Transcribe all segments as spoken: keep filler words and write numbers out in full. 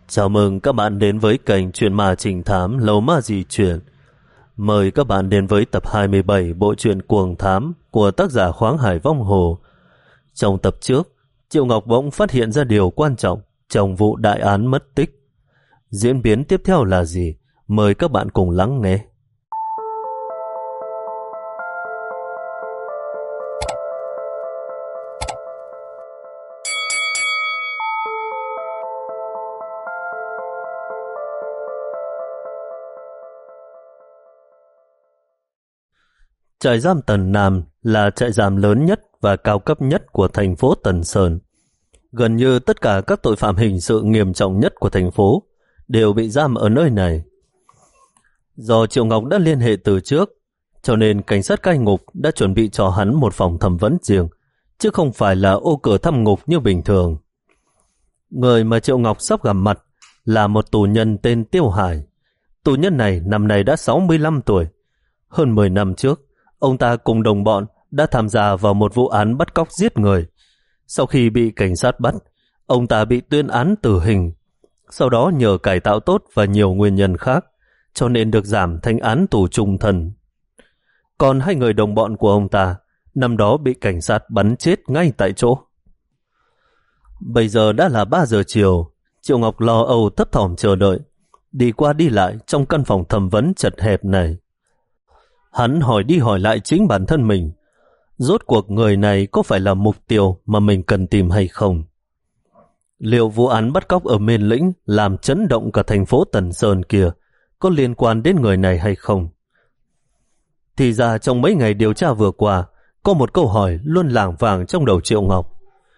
Chào mừng các bạn đến với kênh Truyện Ma Trình Thám Lầu Ma Di Chuyển. Mời các bạn đến với tập hai mươi bảy bộ truyện Cuồng Thám của tác giả Khoáng Hải Vong Hồ. Trong tập trước, Triệu Ngọc bỗng phát hiện ra điều quan trọng trong vụ đại án mất tích. Diễn biến tiếp theo là gì? Mời các bạn cùng lắng nghe. Trại giam Tần Nam là trại giam lớn nhất và cao cấp nhất của thành phố Tần Sơn. Gần như tất cả các tội phạm hình sự nghiêm trọng nhất của thành phố đều bị giam ở nơi này. Do Triệu Ngọc đã liên hệ từ trước, cho nên cảnh sát cai ngục đã chuẩn bị cho hắn một phòng thẩm vấn riêng, chứ không phải là ô cửa thăm ngục như bình thường. Người mà Triệu Ngọc sắp gặp mặt là một tù nhân tên Tiêu Hải. Tù nhân này năm nay đã sáu mươi lăm tuổi. Hơn mười năm trước, ông ta cùng đồng bọn đã tham gia vào một vụ án bắt cóc giết người. Sau khi bị cảnh sát bắt, ông ta bị tuyên án tử hình. Sau đó nhờ cải tạo tốt và nhiều nguyên nhân khác, cho nên được giảm thành án tù chung thân. Còn hai người đồng bọn của ông ta, năm đó bị cảnh sát bắn chết ngay tại chỗ. Bây giờ đã là ba giờ chiều, Triệu Ngọc lo âu thấp thỏm chờ đợi, đi qua đi lại trong căn phòng thẩm vấn chật hẹp này. Hắn hỏi đi hỏi lại chính bản thân mình, rốt cuộc người này có phải là mục tiêu mà mình cần tìm hay không? Liệu vụ án bắt cóc ở Miền Lĩnh làm chấn động cả thành phố Tần Sơn kia có liên quan đến người này hay không? Thì ra trong mấy ngày điều tra vừa qua, có một câu hỏi luôn lảng vảng trong đầu Triệu Ngọc.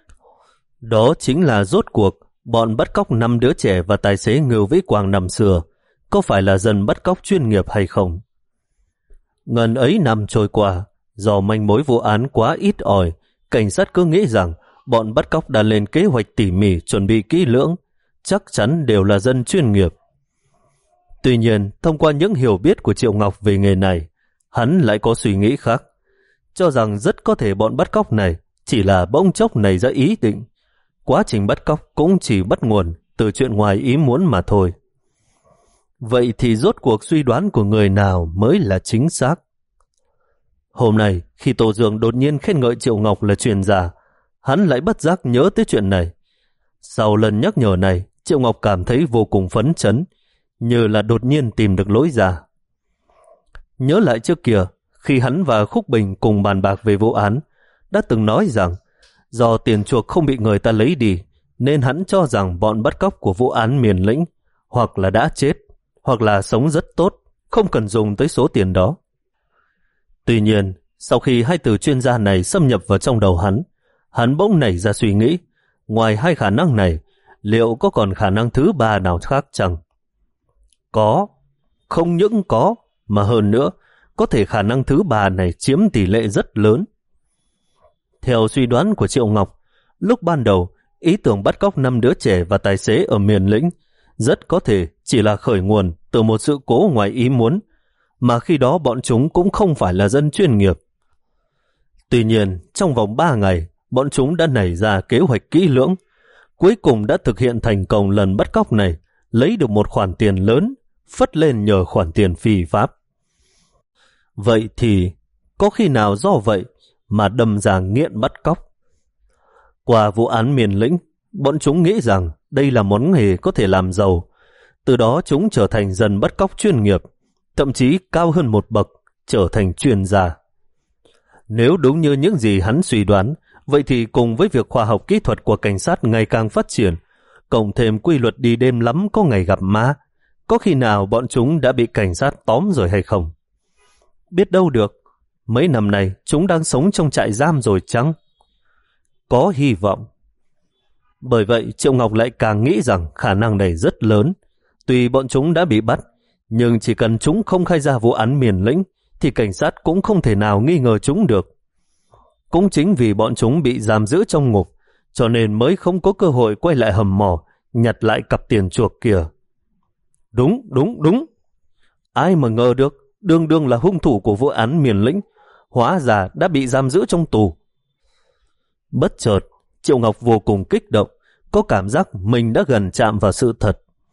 Đó chính là rốt cuộc bọn bắt cóc năm đứa trẻ và tài xế Ngưu Vĩ Quang năm xưa có phải là dân bắt cóc chuyên nghiệp hay không? Ngần ấy năm trôi qua, do manh mối vụ án quá ít ỏi, cảnh sát cứ nghĩ rằng bọn bắt cóc đã lên kế hoạch tỉ mỉ chuẩn bị kỹ lưỡng, chắc chắn đều là dân chuyên nghiệp. Tuy nhiên, thông qua những hiểu biết của Triệu Ngọc về nghề này, hắn lại có suy nghĩ khác, cho rằng rất có thể bọn bắt cóc này chỉ là bỗng chốc nảy ra ý định. Quá trình bắt cóc cũng chỉ bắt nguồn từ chuyện ngoài ý muốn mà thôi. Vậy thì rốt cuộc suy đoán của người nào mới là chính xác? Hôm nay, khi Tô Dương đột nhiên khen ngợi Triệu Ngọc là chuyên gia, hắn lại bất giác nhớ tới chuyện này. Sau lần nhắc nhở này, Triệu Ngọc cảm thấy vô cùng phấn chấn, như là đột nhiên tìm được lối ra. Nhớ lại trước kia, khi hắn và Khúc Bình cùng bàn bạc về vụ án, đã từng nói rằng do tiền chuộc không bị người ta lấy đi, nên hắn cho rằng bọn bắt cóc của vụ án Miền Lĩnh hoặc là đã chết, hoặc là sống rất tốt, không cần dùng tới số tiền đó. Tuy nhiên, sau khi hai từ chuyên gia này xâm nhập vào trong đầu hắn, hắn bỗng nảy ra suy nghĩ, ngoài hai khả năng này, liệu có còn khả năng thứ ba nào khác chăng? Có, không những có, mà hơn nữa, có thể khả năng thứ ba này chiếm tỷ lệ rất lớn. Theo suy đoán của Triệu Ngọc, lúc ban đầu, ý tưởng bắt cóc năm đứa trẻ và tài xế ở Miền Lĩnh rất có thể chỉ là khởi nguồn từ một sự cố ngoài ý muốn, mà khi đó bọn chúng cũng không phải là dân chuyên nghiệp. Tuy nhiên, trong vòng ba ngày, bọn chúng đã nảy ra kế hoạch kỹ lưỡng, cuối cùng đã thực hiện thành công lần bắt cóc này, lấy được một khoản tiền lớn, phất lên nhờ khoản tiền phi pháp. Vậy thì, có khi nào do vậy mà đâm ra nghiện bắt cóc? Qua vụ án Miền Lĩnh, bọn chúng nghĩ rằng đây là món nghề có thể làm giàu, từ đó chúng trở thành dân bắt cóc chuyên nghiệp, thậm chí cao hơn một bậc, trở thành chuyên gia. Nếu đúng như những gì hắn suy đoán, vậy thì cùng với việc khoa học kỹ thuật của cảnh sát ngày càng phát triển, cộng thêm quy luật đi đêm lắm có ngày gặp ma, có khi nào bọn chúng đã bị cảnh sát tóm rồi hay không? Biết đâu được, mấy năm nay chúng đang sống trong trại giam rồi chăng? Có hy vọng. Bởi vậy Triệu Ngọc lại càng nghĩ rằng khả năng này rất lớn. Tuy bọn chúng đã bị bắt, nhưng chỉ cần chúng không khai ra vụ án Miền Lĩnh thì cảnh sát cũng không thể nào nghi ngờ chúng được. Cũng chính vì bọn chúng bị giam giữ trong ngục, cho nên mới không có cơ hội quay lại hầm mỏ nhặt lại cặp tiền chuộc kia. Đúng, đúng, đúng. Ai mà ngờ được, đương đương là hung thủ của vụ án Miền Lĩnh, hóa ra đã bị giam giữ trong tù. Bất chợt, Triệu Ngọc vô cùng kích động, có cảm giác mình đã gần chạm vào sự thật.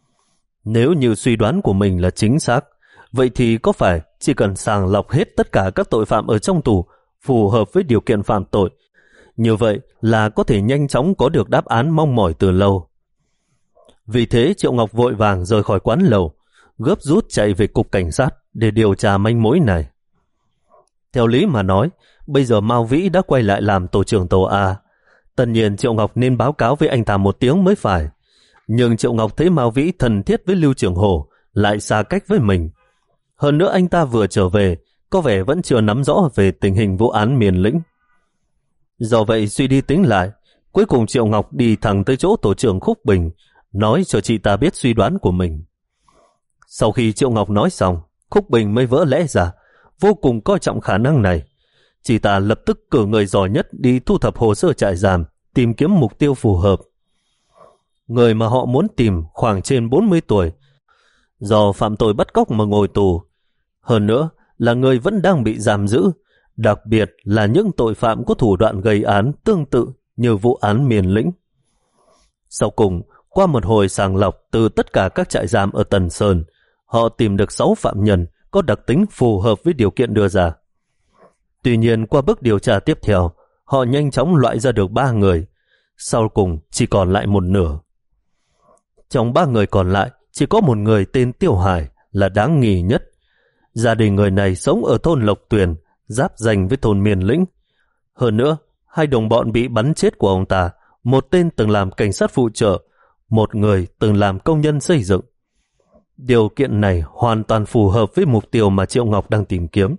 Nếu như suy đoán của mình là chính xác, vậy thì có phải chỉ cần sàng lọc hết tất cả các tội phạm ở trong tù phù hợp với điều kiện phạm tội, như vậy là có thể nhanh chóng có được đáp án mong mỏi từ lâu. Vì thế Triệu Ngọc vội vàng rời khỏi quán lầu, gấp rút chạy về cục cảnh sát để điều tra manh mối này. Theo lý mà nói, bây giờ Mao Vĩ đã quay lại làm tổ trưởng tổ A. Tất nhiên Triệu Ngọc nên báo cáo với anh ta một tiếng mới phải. Nhưng Triệu Ngọc thấy Mao Vĩ thân thiết với Lưu Trường Hổ, lại xa cách với mình. Hơn nữa anh ta vừa trở về, có vẻ vẫn chưa nắm rõ về tình hình vụ án Miền Lĩnh. Do vậy suy đi tính lại, cuối cùng Triệu Ngọc đi thẳng tới chỗ tổ trưởng Khúc Bình, nói cho chị ta biết suy đoán của mình. Sau khi Triệu Ngọc nói xong, Khúc Bình mới vỡ lẽ ra, vô cùng coi trọng khả năng này. Chị ta lập tức cử người giỏi nhất đi thu thập hồ sơ trại giam, tìm kiếm mục tiêu phù hợp. Người mà họ muốn tìm khoảng trên bốn mươi tuổi, do phạm tội bắt cóc mà ngồi tù. Hơn nữa là người vẫn đang bị giam giữ, đặc biệt là những tội phạm có thủ đoạn gây án tương tự như vụ án Miền Lĩnh. Sau cùng, qua một hồi sàng lọc từ tất cả các trại giam ở Tần Sơn, họ tìm được sáu phạm nhân có đặc tính phù hợp với điều kiện đưa ra. Tuy nhiên, qua bước điều tra tiếp theo, họ nhanh chóng loại ra được ba người, sau cùng chỉ còn lại một nửa. Trong ba người còn lại, chỉ có một người tên Tiêu Hải là đáng nghi nhất. Gia đình người này sống ở thôn Lộc Tuyền, giáp danh với thôn Miền Lĩnh. Hơn nữa, hai đồng bọn bị bắn chết của ông ta, một tên từng làm cảnh sát phụ trợ, một người từng làm công nhân xây dựng. Điều kiện này hoàn toàn phù hợp với mục tiêu mà Triệu Ngọc đang tìm kiếm.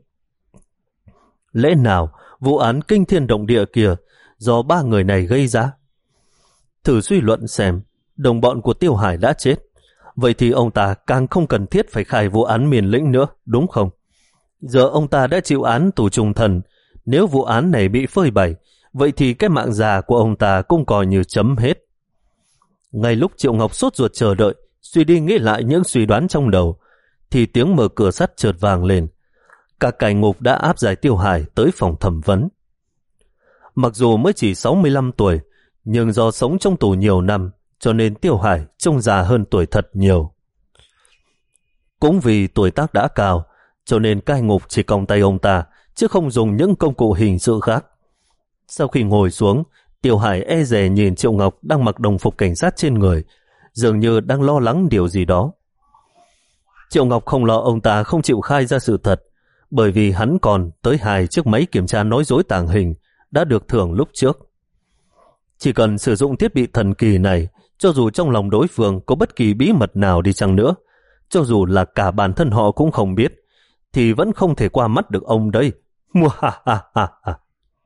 Lẽ nào vụ án kinh thiên động địa kia do ba người này gây ra? Thử suy luận xem, đồng bọn của Tiêu Hải đã chết, vậy thì ông ta càng không cần thiết phải khai vụ án Miền Lĩnh nữa, đúng không? Giờ ông ta đã chịu án tù trung thân, nếu vụ án này bị phơi bày, vậy thì cái mạng già của ông ta cũng coi như chấm hết. Ngay lúc Triệu Ngọc sốt ruột chờ đợi, suy đi nghĩ lại những suy đoán trong đầu, thì tiếng mở cửa sắt chợt vang lên. Cả cảnh ngục đã áp giải Tiêu Hải tới phòng thẩm vấn. Mặc dù mới chỉ sáu mươi lăm tuổi, nhưng do sống trong tù nhiều năm, cho nên Tiêu Hải trông già hơn tuổi thật nhiều. Cũng vì tuổi tác đã cao, cho nên cai ngục chỉ còng tay ông ta, chứ không dùng những công cụ hình sự khác. Sau khi ngồi xuống, Tiêu Hải e dè nhìn Triệu Ngọc đang mặc đồng phục cảnh sát trên người, dường như đang lo lắng điều gì đó. Triệu Ngọc không lo ông ta không chịu khai ra sự thật, bởi vì hắn còn tới hai chiếc máy kiểm tra nói dối tàng hình đã được thưởng lúc trước. Chỉ cần sử dụng thiết bị thần kỳ này, cho dù trong lòng đối phương có bất kỳ bí mật nào đi chăng nữa, cho dù là cả bản thân họ cũng không biết, thì vẫn không thể qua mắt được ông đây. Mua ha ha ha ha.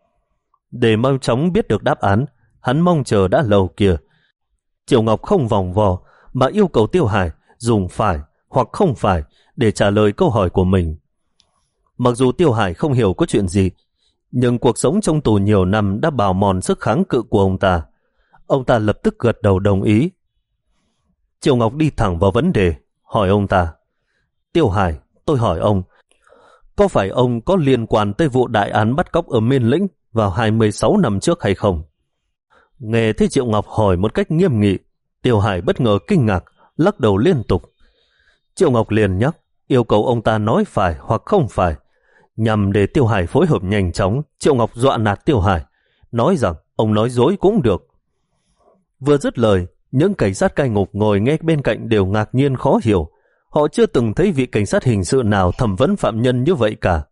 Để mau chóng biết được đáp án, hắn mong chờ đã lâu kìa. Triệu Ngọc không vòng vo mà yêu cầu Tiêu Hải dùng phải hoặc không phải để trả lời câu hỏi của mình. Mặc dù Tiêu Hải không hiểu có chuyện gì, nhưng cuộc sống trong tù nhiều năm đã bào mòn sức kháng cự của ông ta. Ông ta lập tức gật đầu đồng ý. Triệu Ngọc đi thẳng vào vấn đề, hỏi ông ta: Tiêu Hải, tôi hỏi ông, có phải ông có liên quan tới vụ đại án bắt cóc ở Miền Lĩnh vào hai mươi sáu năm trước hay không? Nghe thấy Triệu Ngọc hỏi một cách nghiêm nghị, Tiêu Hải bất ngờ kinh ngạc, lắc đầu liên tục. Triệu Ngọc liền nhắc, yêu cầu ông ta nói phải hoặc không phải. Nhằm để Tiêu Hải phối hợp nhanh chóng, Triệu Ngọc dọa nạt Tiêu Hải, nói rằng ông nói dối cũng được. Vừa dứt lời, những cảnh sát cai ngục ngồi nghe bên cạnh đều ngạc nhiên khó hiểu. Họ chưa từng thấy vị cảnh sát hình sự nào thẩm vấn phạm nhân như vậy cả.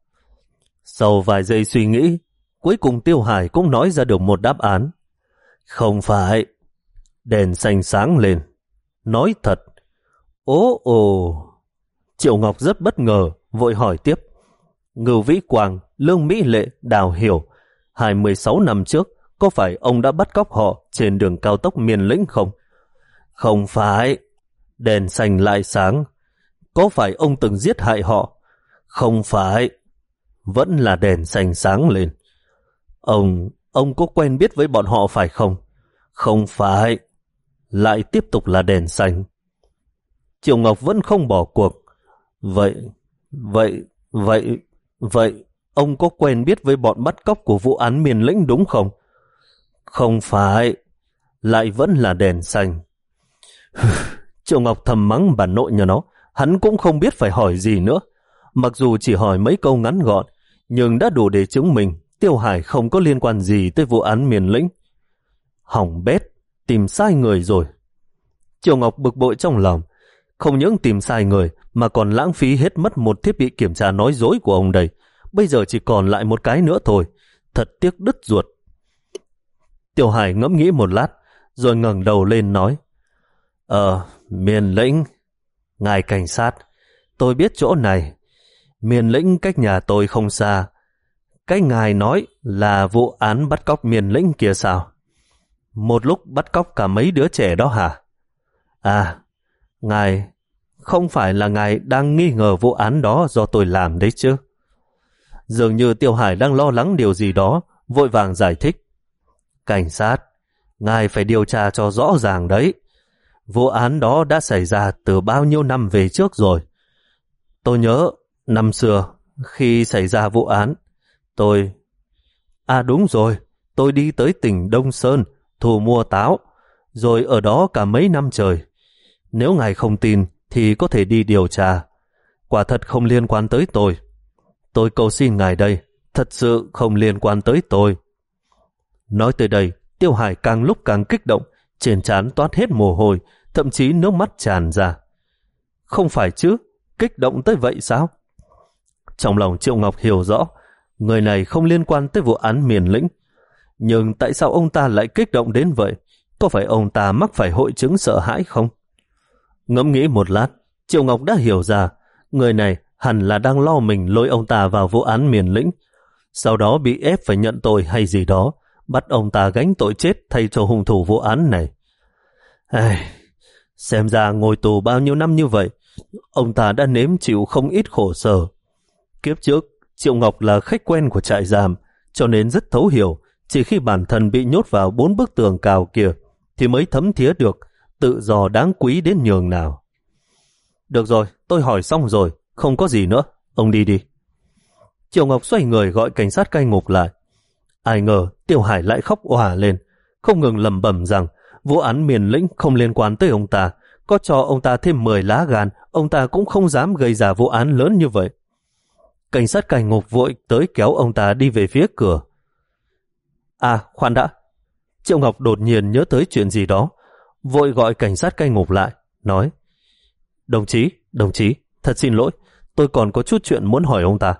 Sau vài giây suy nghĩ, cuối cùng Tiêu Hải cũng nói ra được một đáp án. Không phải. Đèn xanh sáng lên. Nói thật. Ố ồ. Triệu Ngọc rất bất ngờ, vội hỏi tiếp. Ngưu Vĩ Quang, Lương Mỹ Lệ, Đào Hiểu, hai mươi sáu năm trước, có phải ông đã bắt cóc họ trên đường cao tốc Miền Lĩnh không? Không phải. Đèn xanh lại sáng. Có phải ông từng giết hại họ? Không phải. Vẫn là đèn xanh sáng lên. Ông, ông có quen biết với bọn họ phải không? Không phải. Lại tiếp tục là đèn xanh. Triệu Ngọc vẫn không bỏ cuộc. Vậy, vậy, vậy, vậy, ông có quen biết với bọn bắt cóc của vụ án Miền Lĩnh đúng không? Không phải. Lại vẫn là đèn xanh. Triệu Ngọc thầm mắng bà nội nhà nó, hắn cũng không biết phải hỏi gì nữa. Mặc dù chỉ hỏi mấy câu ngắn gọn, nhưng đã đủ để chứng minh Tiêu Hải không có liên quan gì tới vụ án Miền Lĩnh. Hỏng bét, tìm sai người rồi. Triệu Ngọc bực bội trong lòng, không những tìm sai người mà còn lãng phí hết mất một thiết bị kiểm tra nói dối của ông đây. Bây giờ chỉ còn lại một cái nữa thôi, thật tiếc đứt ruột. Tiêu Hải ngẫm nghĩ một lát, rồi ngẩng đầu lên nói, Ờ, Miền Lĩnh, ngài cảnh sát, tôi biết chỗ này. Miền Lĩnh cách nhà tôi không xa. Cái ngài nói là vụ án bắt cóc Miền Lĩnh kia sao? Một lúc bắt cóc cả mấy đứa trẻ đó hả? À, ngài, không phải là ngài đang nghi ngờ vụ án đó do tôi làm đấy chứ? Dường như Tiêu Hải đang lo lắng điều gì đó, vội vàng giải thích. Cảnh sát, ngài phải điều tra cho rõ ràng đấy. Vụ án đó đã xảy ra từ bao nhiêu năm về trước rồi. Tôi nhớ, năm xưa, khi xảy ra vụ án, tôi... À đúng rồi, tôi đi tới tỉnh Đông Sơn, thu mua táo, rồi ở đó cả mấy năm trời. Nếu ngài không tin, thì có thể đi điều tra. Quả thật không liên quan tới tôi. Tôi cầu xin ngài đây, thật sự không liên quan tới tôi. Nói tới đây, Tiêu Hải càng lúc càng kích động, trên trán toát hết mồ hôi, thậm chí nước mắt tràn ra. Không phải chứ, kích động tới vậy sao? Trong lòng Triệu Ngọc hiểu rõ, người này không liên quan tới vụ án Miền Lĩnh. Nhưng tại sao ông ta lại kích động đến vậy? Có phải ông ta mắc phải hội chứng sợ hãi không? Ngẫm nghĩ một lát, Triệu Ngọc đã hiểu ra, người này hẳn là đang lo mình lôi ông ta vào vụ án Miền Lĩnh, sau đó bị ép phải nhận tội hay gì đó, bắt ông ta gánh tội chết thay cho hung thủ vụ án này. Ai... Xem ra ngồi tù bao nhiêu năm như vậy, ông ta đã nếm chịu không ít khổ sở. Kiếp trước, Triệu Ngọc là khách quen của trại giam, cho nên rất thấu hiểu, chỉ khi bản thân bị nhốt vào bốn bức tường cao kia, thì mới thấm thía được tự do đáng quý đến nhường nào. Được rồi, tôi hỏi xong rồi, không có gì nữa, ông đi đi. Triệu Ngọc xoay người gọi cảnh sát cai ngục lại. Ai ngờ Tiêu Hải lại khóc òa lên, không ngừng lẩm bẩm rằng vụ án Miền Lĩnh không liên quan tới ông ta, có cho ông ta thêm mười lá gan, ông ta cũng không dám gây ra vụ án lớn như vậy. Cảnh sát cai ngục vội tới kéo ông ta đi về phía cửa. À, khoan đã. Triệu Ngọc đột nhiên nhớ tới chuyện gì đó, vội gọi cảnh sát cai ngục lại, nói, Đồng chí, đồng chí, thật xin lỗi, tôi còn có chút chuyện muốn hỏi ông ta.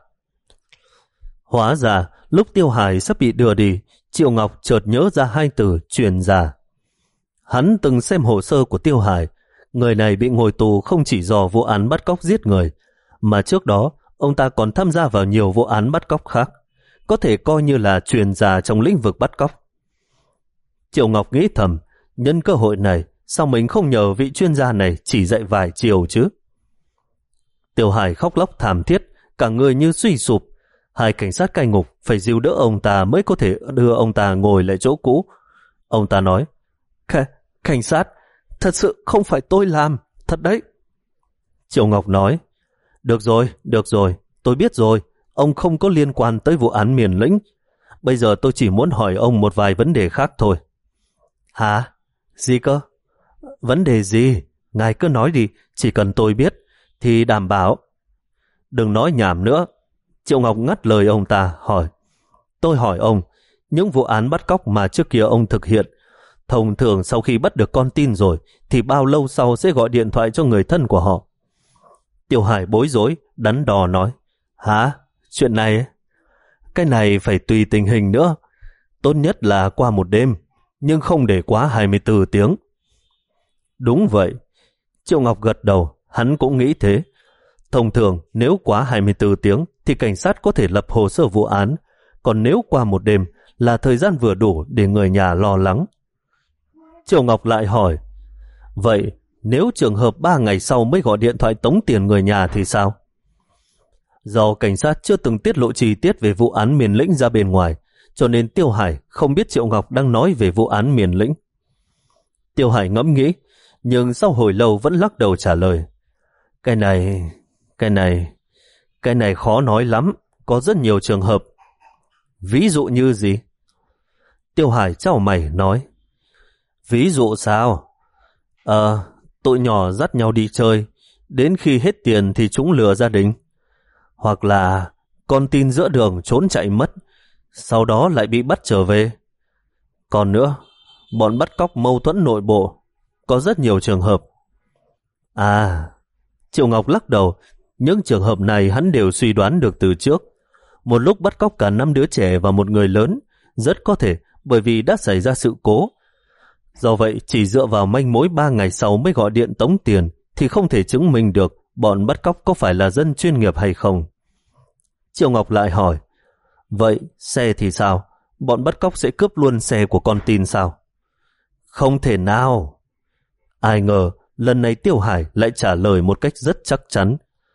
Hóa ra, lúc Tiêu Hải sắp bị đưa đi, Triệu Ngọc chợt nhớ ra hai từ truyền giả. Hắn từng xem hồ sơ của Tiêu Hải, người này bị ngồi tù không chỉ do vụ án bắt cóc giết người, mà trước đó ông ta còn tham gia vào nhiều vụ án bắt cóc khác, có thể coi như là truyền giả trong lĩnh vực bắt cóc. Triệu Ngọc nghĩ thầm, nhân cơ hội này, sao mình không nhờ vị chuyên gia này chỉ dạy vài chiều chứ? Tiêu Hải khóc lóc thảm thiết, cả người như suy sụp. Hai cảnh sát cai ngục phải dìu đỡ ông ta mới có thể đưa ông ta ngồi lại chỗ cũ. Ông ta nói, Cảnh sát, thật sự không phải tôi làm, thật đấy. Triệu Ngọc nói, Được rồi, được rồi, tôi biết rồi, ông không có liên quan tới vụ án Miền Lĩnh. Bây giờ tôi chỉ muốn hỏi ông một vài vấn đề khác thôi. Hả? Gì cơ? Vấn đề gì? Ngài cứ nói đi, chỉ cần tôi biết, thì đảm bảo. Đừng nói nhảm nữa. Triệu Ngọc ngắt lời ông ta, hỏi. Tôi hỏi ông, những vụ án bắt cóc mà trước kia ông thực hiện, thông thường sau khi bắt được con tin rồi, thì bao lâu sau sẽ gọi điện thoại cho người thân của họ? Tiêu Hải bối rối, đắn đo nói, Hả? Chuyện này ấy? Cái này phải tùy tình hình nữa. Tốt nhất là qua một đêm, nhưng không để quá hai mươi tư tiếng. Đúng vậy. Triệu Ngọc gật đầu, hắn cũng nghĩ thế. Thông thường, nếu quá hai mươi tư tiếng thì cảnh sát có thể lập hồ sơ vụ án, còn nếu qua một đêm là thời gian vừa đủ để người nhà lo lắng. Triệu Ngọc lại hỏi, vậy nếu trường hợp ba ngày sau mới gọi điện thoại tống tiền người nhà thì sao? Do cảnh sát chưa từng tiết lộ chi tiết về vụ án Miền Lĩnh ra bên ngoài, cho nên Tiêu Hải không biết Triệu Ngọc đang nói về vụ án Miền Lĩnh. Tiêu Hải ngẫm nghĩ, nhưng sau hồi lâu vẫn lắc đầu trả lời, Cái này, cái này, cái này khó nói lắm, có rất nhiều trường hợp. Ví dụ như gì? Tiêu Hải chau mày nói, Ví dụ sao? Ờ, tụi nhỏ dắt nhau đi chơi, đến khi hết tiền thì chúng lừa gia đình. Hoặc là con tin giữa đường trốn chạy mất, sau đó lại bị bắt trở về. Còn nữa, bọn bắt cóc mâu thuẫn nội bộ, có rất nhiều trường hợp. À, Triệu Ngọc lắc đầu, những trường hợp này hắn đều suy đoán được từ trước. Một lúc bắt cóc cả năm đứa trẻ và một người lớn, rất có thể bởi vì đã xảy ra sự cố. Do vậy, chỉ dựa vào manh mối ba ngày sau mới gọi điện tống tiền thì không thể chứng minh được bọn bắt cóc có phải là dân chuyên nghiệp hay không. Triệu Ngọc lại hỏi, vậy xe thì sao? Bọn bắt cóc sẽ cướp luôn xe của con tin sao? Không thể nào. Ai ngờ, lần này Tiêu Hải lại trả lời một cách rất chắc chắn.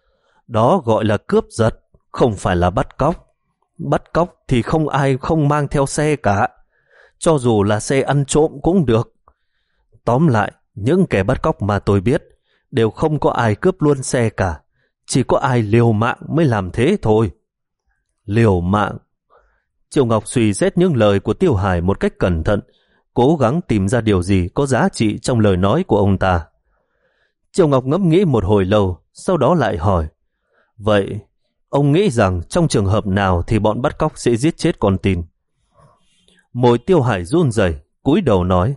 Đó gọi là cướp giật, không phải là bắt cóc. Bắt cóc thì không ai không mang theo xe cả. Cho dù là xe ăn trộm cũng được. Tóm lại, những kẻ bắt cóc mà tôi biết đều không có ai cướp luôn xe cả. Chỉ có ai liều mạng mới làm thế thôi. Liều mạng. Triệu Ngọc suy xét những lời của Tiêu Hải một cách cẩn thận, cố gắng tìm ra điều gì có giá trị trong lời nói của ông ta. Triệu Ngọc ngẫm nghĩ một hồi lâu, sau đó lại hỏi, vậy ông nghĩ rằng trong trường hợp nào thì bọn bắt cóc sẽ giết chết con tin? Môi Tiêu Hải run rẩy, cúi đầu nói,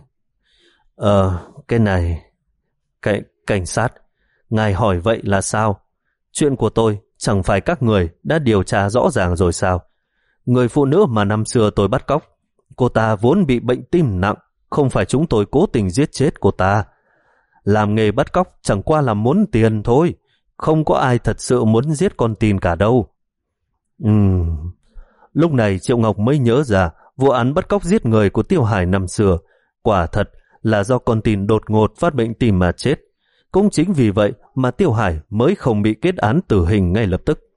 Ờ, cái này... Cảnh, cảnh sát, ngài hỏi vậy là sao? Chuyện của tôi chẳng phải các người đã điều tra rõ ràng rồi sao? Người phụ nữ mà năm xưa tôi bắt cóc, cô ta vốn bị bệnh tim nặng, không phải chúng tôi cố tình giết chết cô ta. Làm nghề bắt cóc chẳng qua là muốn tiền thôi, không có ai thật sự muốn giết con tin cả đâu. Ừm... Lúc này Triệu Ngọc mới nhớ ra vụ án bắt cóc giết người của Tiêu Hải năm xưa quả thật là do con tin đột ngột phát bệnh tim mà chết. Cũng chính vì vậy mà Tiêu Hải mới không bị kết án tử hình ngay lập tức.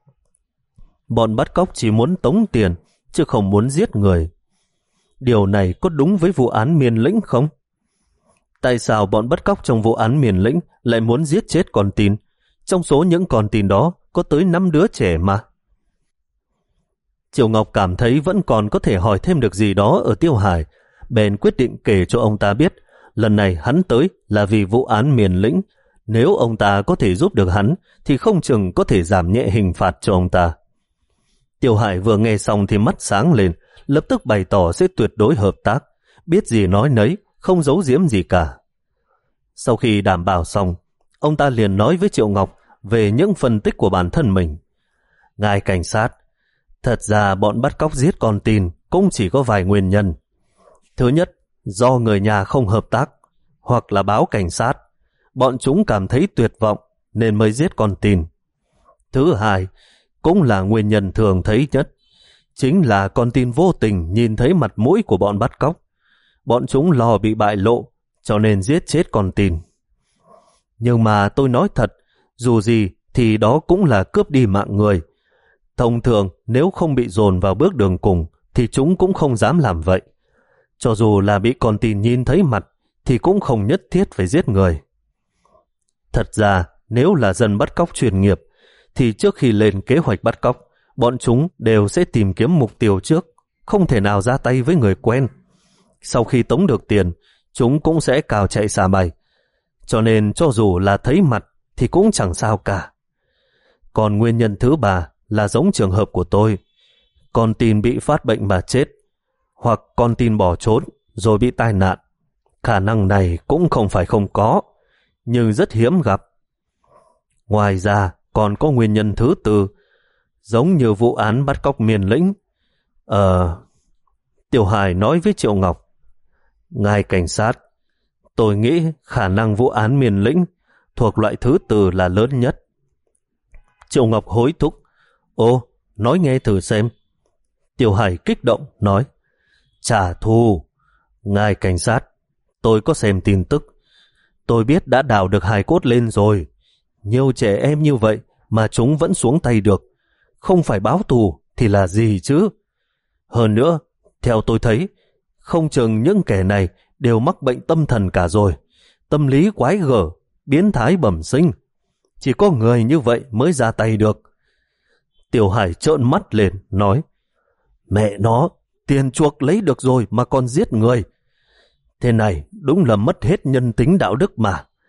Bọn bắt cóc chỉ muốn tống tiền, chứ không muốn giết người. Điều này có đúng với vụ án Miền Lĩnh không? Tại sao bọn bắt cóc trong vụ án Miền Lĩnh lại muốn giết chết con tin? Trong số những con tin đó có tới năm đứa trẻ mà. Triệu Ngọc cảm thấy vẫn còn có thể hỏi thêm được gì đó ở Tiêu Hải, bèn quyết định kể cho ông ta biết lần này hắn tới là vì vụ án Miền Lĩnh. Nếu ông ta có thể giúp được hắn thì không chừng có thể giảm nhẹ hình phạt cho ông ta. Tiêu Hải vừa nghe xong thì mắt sáng lên, lập tức bày tỏ sẽ tuyệt đối hợp tác, biết gì nói nấy, không giấu giếm gì cả. Sau khi đảm bảo xong, ông ta liền nói với Triệu Ngọc về những phân tích của bản thân mình. Ngài cảnh sát, thật ra bọn bắt cóc giết con tin cũng chỉ có vài nguyên nhân. Thứ nhất, do người nhà không hợp tác, hoặc là báo cảnh sát, bọn chúng cảm thấy tuyệt vọng nên mới giết con tin. Thứ hai, cũng là nguyên nhân thường thấy nhất, chính là con tin vô tình nhìn thấy mặt mũi của bọn bắt cóc. Bọn chúng lo bị bại lộ, cho nên giết chết con tin. Nhưng mà tôi nói thật, dù gì thì đó cũng là cướp đi mạng người. Thông thường nếu không bị dồn vào bước đường cùng thì chúng cũng không dám làm vậy. Cho dù là bị con tin nhìn thấy mặt thì cũng không nhất thiết phải giết người. Thật ra nếu là dân bắt cóc chuyên nghiệp thì trước khi lên kế hoạch bắt cóc, bọn chúng đều sẽ tìm kiếm mục tiêu trước, không thể nào ra tay với người quen. Sau khi tống được tiền, chúng cũng sẽ cào chạy xà bay. Cho nên cho dù là thấy mặt thì cũng chẳng sao cả. Còn nguyên nhân thứ ba là giống trường hợp của tôi. Con tin bị phát bệnh mà chết, hoặc con tin bỏ trốn rồi bị tai nạn. Khả năng này cũng không phải không có, nhưng rất hiếm gặp. Ngoài ra còn có nguyên nhân thứ tư, giống như vụ án bắt cóc Miền Lĩnh. Ờ... Tiểu Hải nói với Triệu Ngọc, ngài cảnh sát, tôi nghĩ khả năng vụ án Miền Lĩnh thuộc loại thứ tư là lớn nhất. Triệu Ngọc hối thúc, ô, nói nghe thử xem. Tiểu Hải kích động nói, trả thù. Ngài cảnh sát, tôi có xem tin tức, tôi biết đã đào được hài cốt lên rồi. Nhiều trẻ em như vậy mà chúng vẫn xuống tay được, không phải báo thù thì là gì chứ? Hơn nữa, theo tôi thấy, không chừng những kẻ này đều mắc bệnh tâm thần cả rồi, tâm lý quái gở, biến thái bẩm sinh. Chỉ có người như vậy mới ra tay được. Tiểu Hải trợn mắt lên, nói, mẹ nó, tiền chuộc lấy được rồi mà còn giết người. Thế này đúng là mất hết nhân tính đạo đức mà.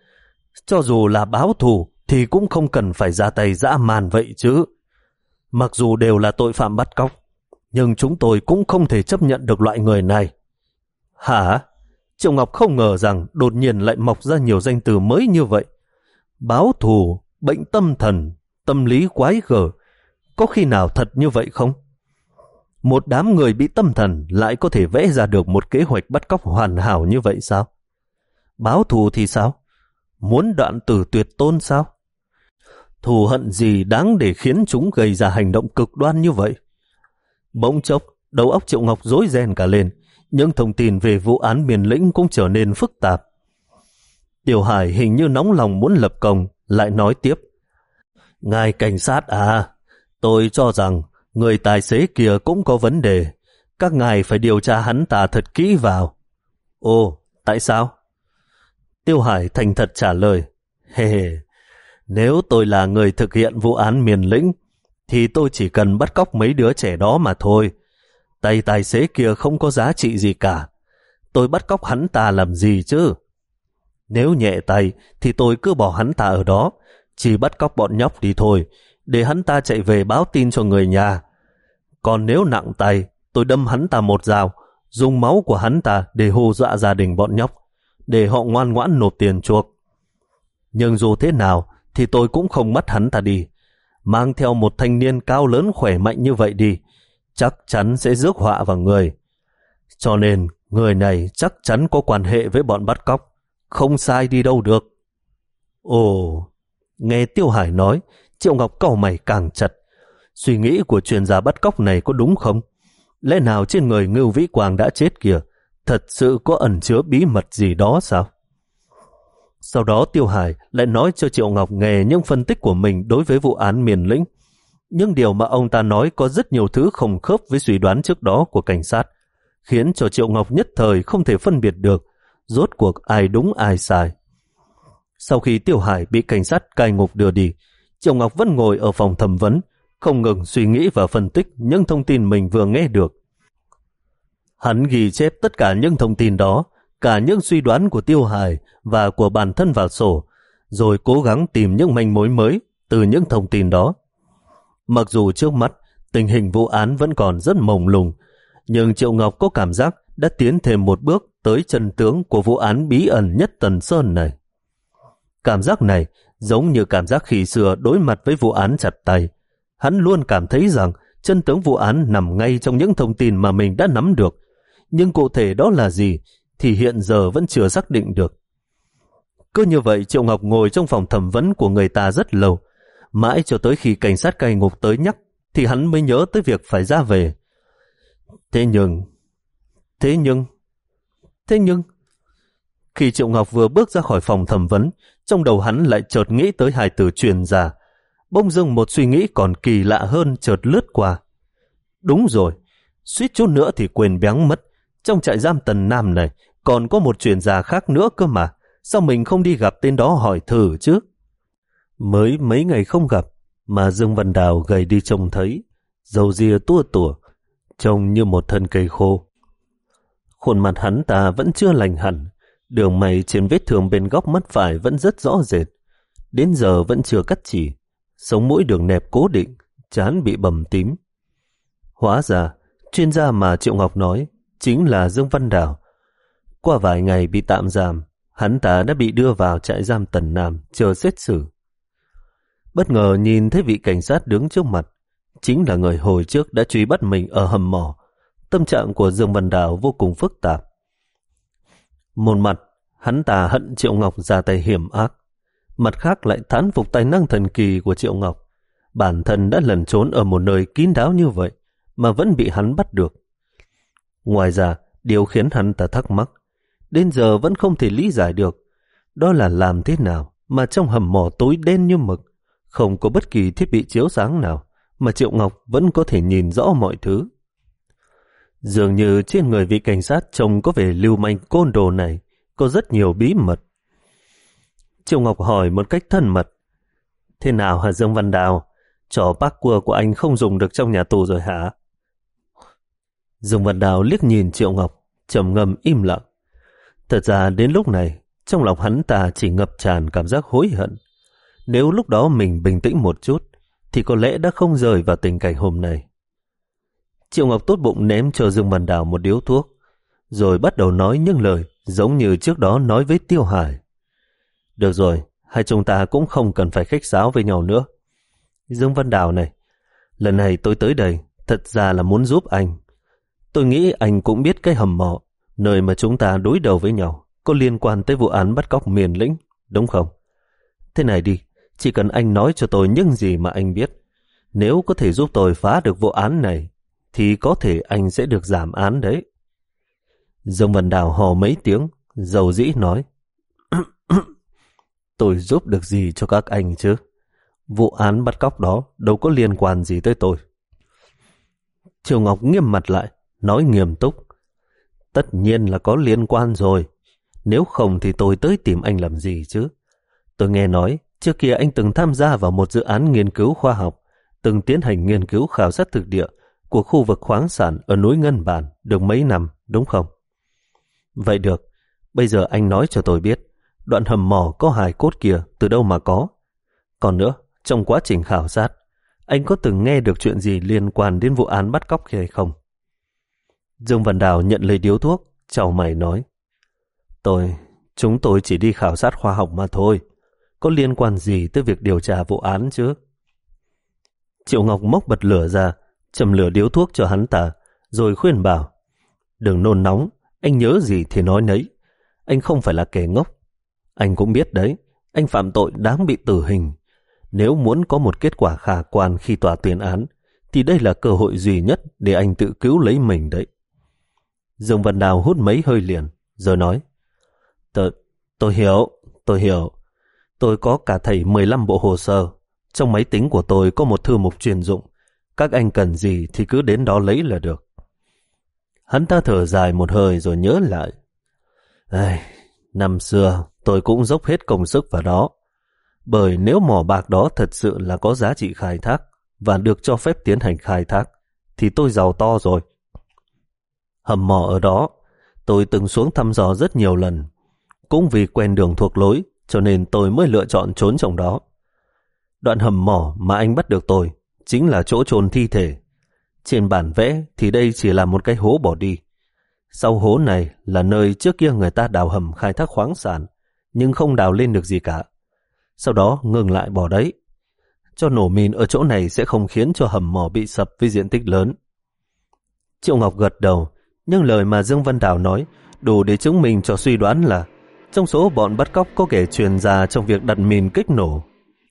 Cho dù là báo thù thì cũng không cần phải ra tay dã man vậy chứ. Mặc dù đều là tội phạm bắt cóc, nhưng chúng tôi cũng không thể chấp nhận được loại người này. Hả? Triệu Ngọc không ngờ rằng đột nhiên lại mọc ra nhiều danh từ mới như vậy. Báo thù, bệnh tâm thần, tâm lý quái gở. Có khi nào thật như vậy không? Một đám người bị tâm thần lại có thể vẽ ra được một kế hoạch bắt cóc hoàn hảo như vậy sao? Báo thù thì sao? Muốn đoạn tử tuyệt tôn sao? Thù hận gì đáng để khiến chúng gây ra hành động cực đoan như vậy? Bỗng chốc, đầu óc Triệu Ngọc rối ren cả lên, những thông tin về vụ án Miền Lĩnh cũng trở nên phức tạp. Tiểu Hải hình như nóng lòng muốn lập công, lại nói tiếp. Ngài cảnh sát à, tôi cho rằng người tài xế kia cũng có vấn đề. Các ngài phải điều tra hắn ta thật kỹ vào. Ồ, tại sao? Tiêu Hải thành thật trả lời. Hề hề, nếu tôi là người thực hiện vụ án Miền Lĩnh, thì tôi chỉ cần bắt cóc mấy đứa trẻ đó mà thôi. Tay tài xế kia không có giá trị gì cả. Tôi bắt cóc hắn ta làm gì chứ? Nếu nhẹ tay thì tôi cứ bỏ hắn ta ở đó, chỉ bắt cóc bọn nhóc đi thôi, để hắn ta chạy về báo tin cho người nhà. Còn nếu nặng tay, tôi đâm hắn ta một dao, dùng máu của hắn ta để hù dọa gia đình bọn nhóc, để họ ngoan ngoãn nộp tiền chuộc. Nhưng dù thế nào thì tôi cũng không bắt hắn ta đi. Mang theo một thanh niên cao lớn khỏe mạnh như vậy đi, chắc chắn sẽ rước họa vào người. Cho nên người này chắc chắn có quan hệ với bọn bắt cóc, không sai đi đâu được. Ồ, nghe Tiêu Hải nói, Triệu Ngọc cau mày càng chặt. Suy nghĩ của chuyên gia bắt cóc này có đúng không? Lẽ nào trên người Ngưu Vĩ Quang đã chết kìa, thật sự có ẩn chứa bí mật gì đó sao? Sau đó Tiêu Hải lại nói cho Triệu Ngọc nghe những phân tích của mình đối với vụ án Miền Lĩnh. Nhưng điều mà ông ta nói có rất nhiều thứ không khớp với suy đoán trước đó của cảnh sát, khiến cho Triệu Ngọc nhất thời không thể phân biệt được rốt cuộc ai đúng ai sai. Sau khi Tiêu Hải bị cảnh sát cai ngục đưa đi, Triệu Ngọc vẫn ngồi ở phòng thẩm vấn, không ngừng suy nghĩ và phân tích những thông tin mình vừa nghe được. Hắn ghi chép tất cả những thông tin đó, cả những suy đoán của Tiêu Hải và của bản thân vào sổ, rồi cố gắng tìm những manh mối mới từ những thông tin đó. Mặc dù trước mắt tình hình vụ án vẫn còn rất mông lung, nhưng Triệu Ngọc có cảm giác đã tiến thêm một bước tới chân tướng của vụ án bí ẩn nhất Tần Sơn này. Cảm giác này giống như cảm giác khi xưa đối mặt với vụ án chặt tay. Hắn luôn cảm thấy rằng chân tướng vụ án nằm ngay trong những thông tin mà mình đã nắm được, nhưng cụ thể đó là gì thì hiện giờ vẫn chưa xác định được. Cứ như vậy Triệu Ngọc ngồi trong phòng thẩm vấn của người ta rất lâu, mãi cho tới khi cảnh sát cai ngục tới nhắc thì hắn mới nhớ tới việc phải ra về. Thế nhưng, thế nhưng, thế nhưng, khi Triệu Ngọc vừa bước ra khỏi phòng thẩm vấn, trong đầu hắn lại chợt nghĩ tới hai từ chuyên gia. Bỗng dưng một suy nghĩ còn kỳ lạ hơn chợt lướt qua. Đúng rồi, suýt chút nữa thì quên béng mất. Trong trại giam Tần Nam này còn có một chuyên gia khác nữa cơ mà. Sao mình không đi gặp tên đó hỏi thử chứ? Mới mấy ngày không gặp mà Dương Văn Đào gầy đi trông thấy, râu ria tua tủa, trông như một thân cây khô. Khuôn mặt hắn ta vẫn chưa lành hẳn, đường mày trên vết thương bên góc mắt phải vẫn rất rõ rệt, đến giờ vẫn chưa cắt chỉ, sống mũi đường nẹp cố định, trán bị bầm tím. Hóa ra, chuyên gia mà Triệu Ngọc nói chính là Dương Văn Đào. Qua vài ngày bị tạm giam, hắn ta đã bị đưa vào trại giam Tần Nam chờ xét xử. Bất ngờ nhìn thấy vị cảnh sát đứng trước mặt, chính là người hồi trước đã truy bắt mình ở hầm mỏ. Tâm trạng của Dương Văn Đào vô cùng phức tạp. Một mặt, hắn ta hận Triệu Ngọc ra tay hiểm ác, mặt khác lại thán phục tài năng thần kỳ của Triệu Ngọc. Bản thân đã lẩn trốn ở một nơi kín đáo như vậy mà vẫn bị hắn bắt được. Ngoài ra, điều khiến hắn ta thắc mắc, đến giờ vẫn không thể lý giải được, đó là làm thế nào mà trong hầm mỏ tối đen như mực, không có bất kỳ thiết bị chiếu sáng nào mà Triệu Ngọc vẫn có thể nhìn rõ mọi thứ. Dường như trên người vị cảnh sát trông có vẻ lưu manh côn đồ này có rất nhiều bí mật. Triệu Ngọc hỏi một cách thân mật, thế nào hả Dương Văn Đào? Trò bác cua của anh không dùng được trong nhà tù rồi hả? Dương Văn Đào liếc nhìn Triệu Ngọc, trầm ngâm im lặng. Thật ra đến lúc này, Trong lòng hắn ta chỉ ngập tràn cảm giác hối hận. Nếu lúc đó mình bình tĩnh một chút thì có lẽ đã không rơi vào tình cảnh hôm nay. Triệu Ngọc tốt bụng ném cho Dương Văn Đào một điếu thuốc, rồi bắt đầu nói những lời giống như trước đó nói với Tiêu Hải. Được rồi, hai chúng ta cũng không cần phải khách sáo với nhau nữa. Dương Văn Đào này, lần này tôi tới đây thật ra là muốn giúp anh. Tôi nghĩ anh cũng biết cái hầm mỏ, nơi mà chúng ta đối đầu với nhau, có liên quan tới vụ án bắt cóc Miền Lĩnh, đúng không? Thế này đi, chỉ cần anh nói cho tôi những gì mà anh biết. Nếu có thể giúp tôi phá được vụ án này, thì có thể anh sẽ được giảm án đấy. Dương Văn Đào hò mấy tiếng, dầu dĩ nói. Tôi giúp được gì cho các anh chứ? Vụ án bắt cóc đó đâu có liên quan gì tới tôi. Triều Ngọc nghiêm mặt lại, nói nghiêm túc. Tất nhiên là có liên quan rồi. Nếu không thì tôi tới tìm anh làm gì chứ? Tôi nghe nói trước kia anh từng tham gia vào một dự án nghiên cứu khoa học, từng tiến hành nghiên cứu khảo sát thực địa của khu vực khoáng sản ở núi Ngân Bản được mấy năm, đúng không? Vậy được, bây giờ anh nói cho tôi biết, đoạn hầm mỏ có hài cốt kia từ đâu mà có? Còn nữa, trong quá trình khảo sát, anh có từng nghe được chuyện gì liên quan đến vụ án bắt cóc kia hay không? Dương Văn Đào nhận lấy điếu thuốc, chào mày nói. Tôi, chúng tôi chỉ đi khảo sát khoa học mà thôi, có liên quan gì tới việc điều tra vụ án chứ? Triệu Ngọc móc bật lửa ra, châm lửa điếu thuốc cho hắn ta, rồi khuyên bảo. Đừng nôn nóng, anh nhớ gì thì nói nấy. Anh không phải là kẻ ngốc. Anh cũng biết đấy, anh phạm tội đáng bị tử hình. Nếu muốn có một kết quả khả quan khi tòa tuyên án, thì đây là cơ hội duy nhất để anh tự cứu lấy mình đấy. Dương Văn Đào hút mấy hơi liền, rồi nói. Tôi, tôi hiểu, tôi hiểu. Tôi có cả thảy mười lăm bộ hồ sơ. Trong máy tính của tôi có một thư mục chuyên dụng. Các anh cần gì thì cứ đến đó lấy là được. Hắn ta thở dài một hơi rồi nhớ lại. Ai, năm xưa tôi cũng dốc hết công sức vào đó. Bởi nếu mỏ bạc đó thật sự là có giá trị khai thác và được cho phép tiến hành khai thác, thì tôi giàu to rồi. Hầm mỏ ở đó, tôi từng xuống thăm dò rất nhiều lần. Cũng vì quen đường thuộc lối, cho nên tôi mới lựa chọn trốn trong đó. Đoạn hầm mỏ mà anh bắt được tôi chính là chỗ chôn thi thể. Trên bản vẽ thì đây chỉ là một cái hố bỏ đi. Sau hố này là nơi trước kia người ta đào hầm khai thác khoáng sản, nhưng không đào lên được gì cả. Sau đó ngừng lại bỏ đấy. Cho nổ mìn ở chỗ này sẽ không khiến cho hầm mỏ bị sập với diện tích lớn. Triệu Ngọc gật đầu, nhưng lời mà Dương Văn Đào nói đủ để chứng minh cho suy đoán là trong số bọn bắt cóc có kẻ chuyên gia trong việc đặt mìn kích nổ.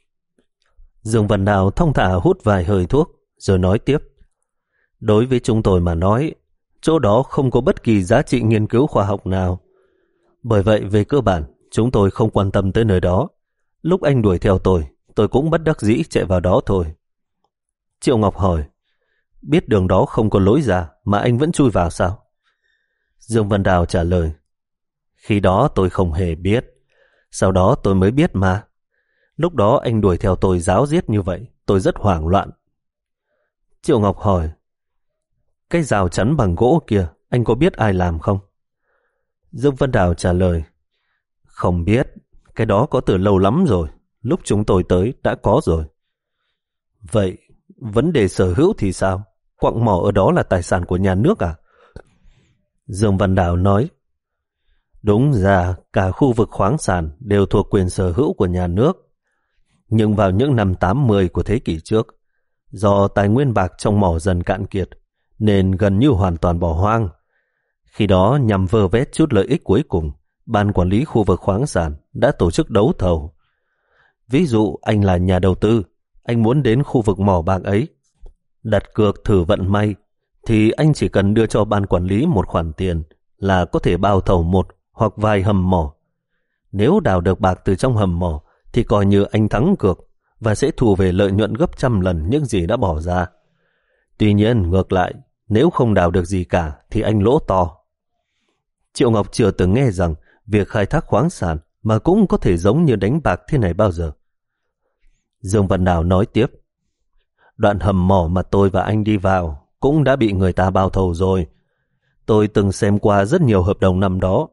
Dương Văn Đào thong thả hút vài hơi thuốc, rồi nói tiếp. Đối với chúng tôi mà nói, chỗ đó không có bất kỳ giá trị nghiên cứu khoa học nào. Bởi vậy về cơ bản, chúng tôi không quan tâm tới nơi đó. Lúc anh đuổi theo tôi, tôi cũng bất đắc dĩ chạy vào đó thôi. Triệu Ngọc hỏi, biết đường đó không có lối ra mà anh vẫn chui vào sao? Dương Văn Đào trả lời, khi đó tôi không hề biết. Sau đó tôi mới biết mà. Lúc đó anh đuổi theo tôi ráo riết như vậy, tôi rất hoảng loạn. Triệu Ngọc hỏi, cái rào chắn bằng gỗ kia, anh có biết ai làm không? Dương Văn Đào trả lời, không biết, cái đó có từ lâu lắm rồi, lúc chúng tôi tới đã có rồi. Vậy, vấn đề sở hữu thì sao? Quặng mỏ ở đó là tài sản của nhà nước à? Dương Văn Đào nói, đúng ra cả khu vực khoáng sản đều thuộc quyền sở hữu của nhà nước. Nhưng vào những năm tám mươi của thế kỷ trước, do tài nguyên bạc trong mỏ dần cạn kiệt, nên gần như hoàn toàn bỏ hoang. Khi đó nhằm vơ vét chút lợi ích cuối cùng, Ban quản lý khu vực khoáng sản đã tổ chức đấu thầu. Ví dụ anh là nhà đầu tư, anh muốn đến khu vực mỏ bạc ấy, đặt cược thử vận may, thì anh chỉ cần đưa cho ban quản lý một khoản tiền là có thể bao thầu một hoặc vài hầm mỏ. Nếu đào được bạc từ trong hầm mỏ thì coi như anh thắng cược và sẽ thu về lợi nhuận gấp trăm lần những gì đã bỏ ra. Tuy nhiên ngược lại, nếu không đào được gì cả thì anh lỗ to. Triệu Ngọc chưa từng nghe rằng việc khai thác khoáng sản mà cũng có thể giống như đánh bạc thế này bao giờ. Dương Văn Đào nói tiếp, đoạn hầm mỏ mà tôi và anh đi vào cũng đã bị người ta bao thầu rồi. Tôi từng xem qua rất nhiều hợp đồng năm đó,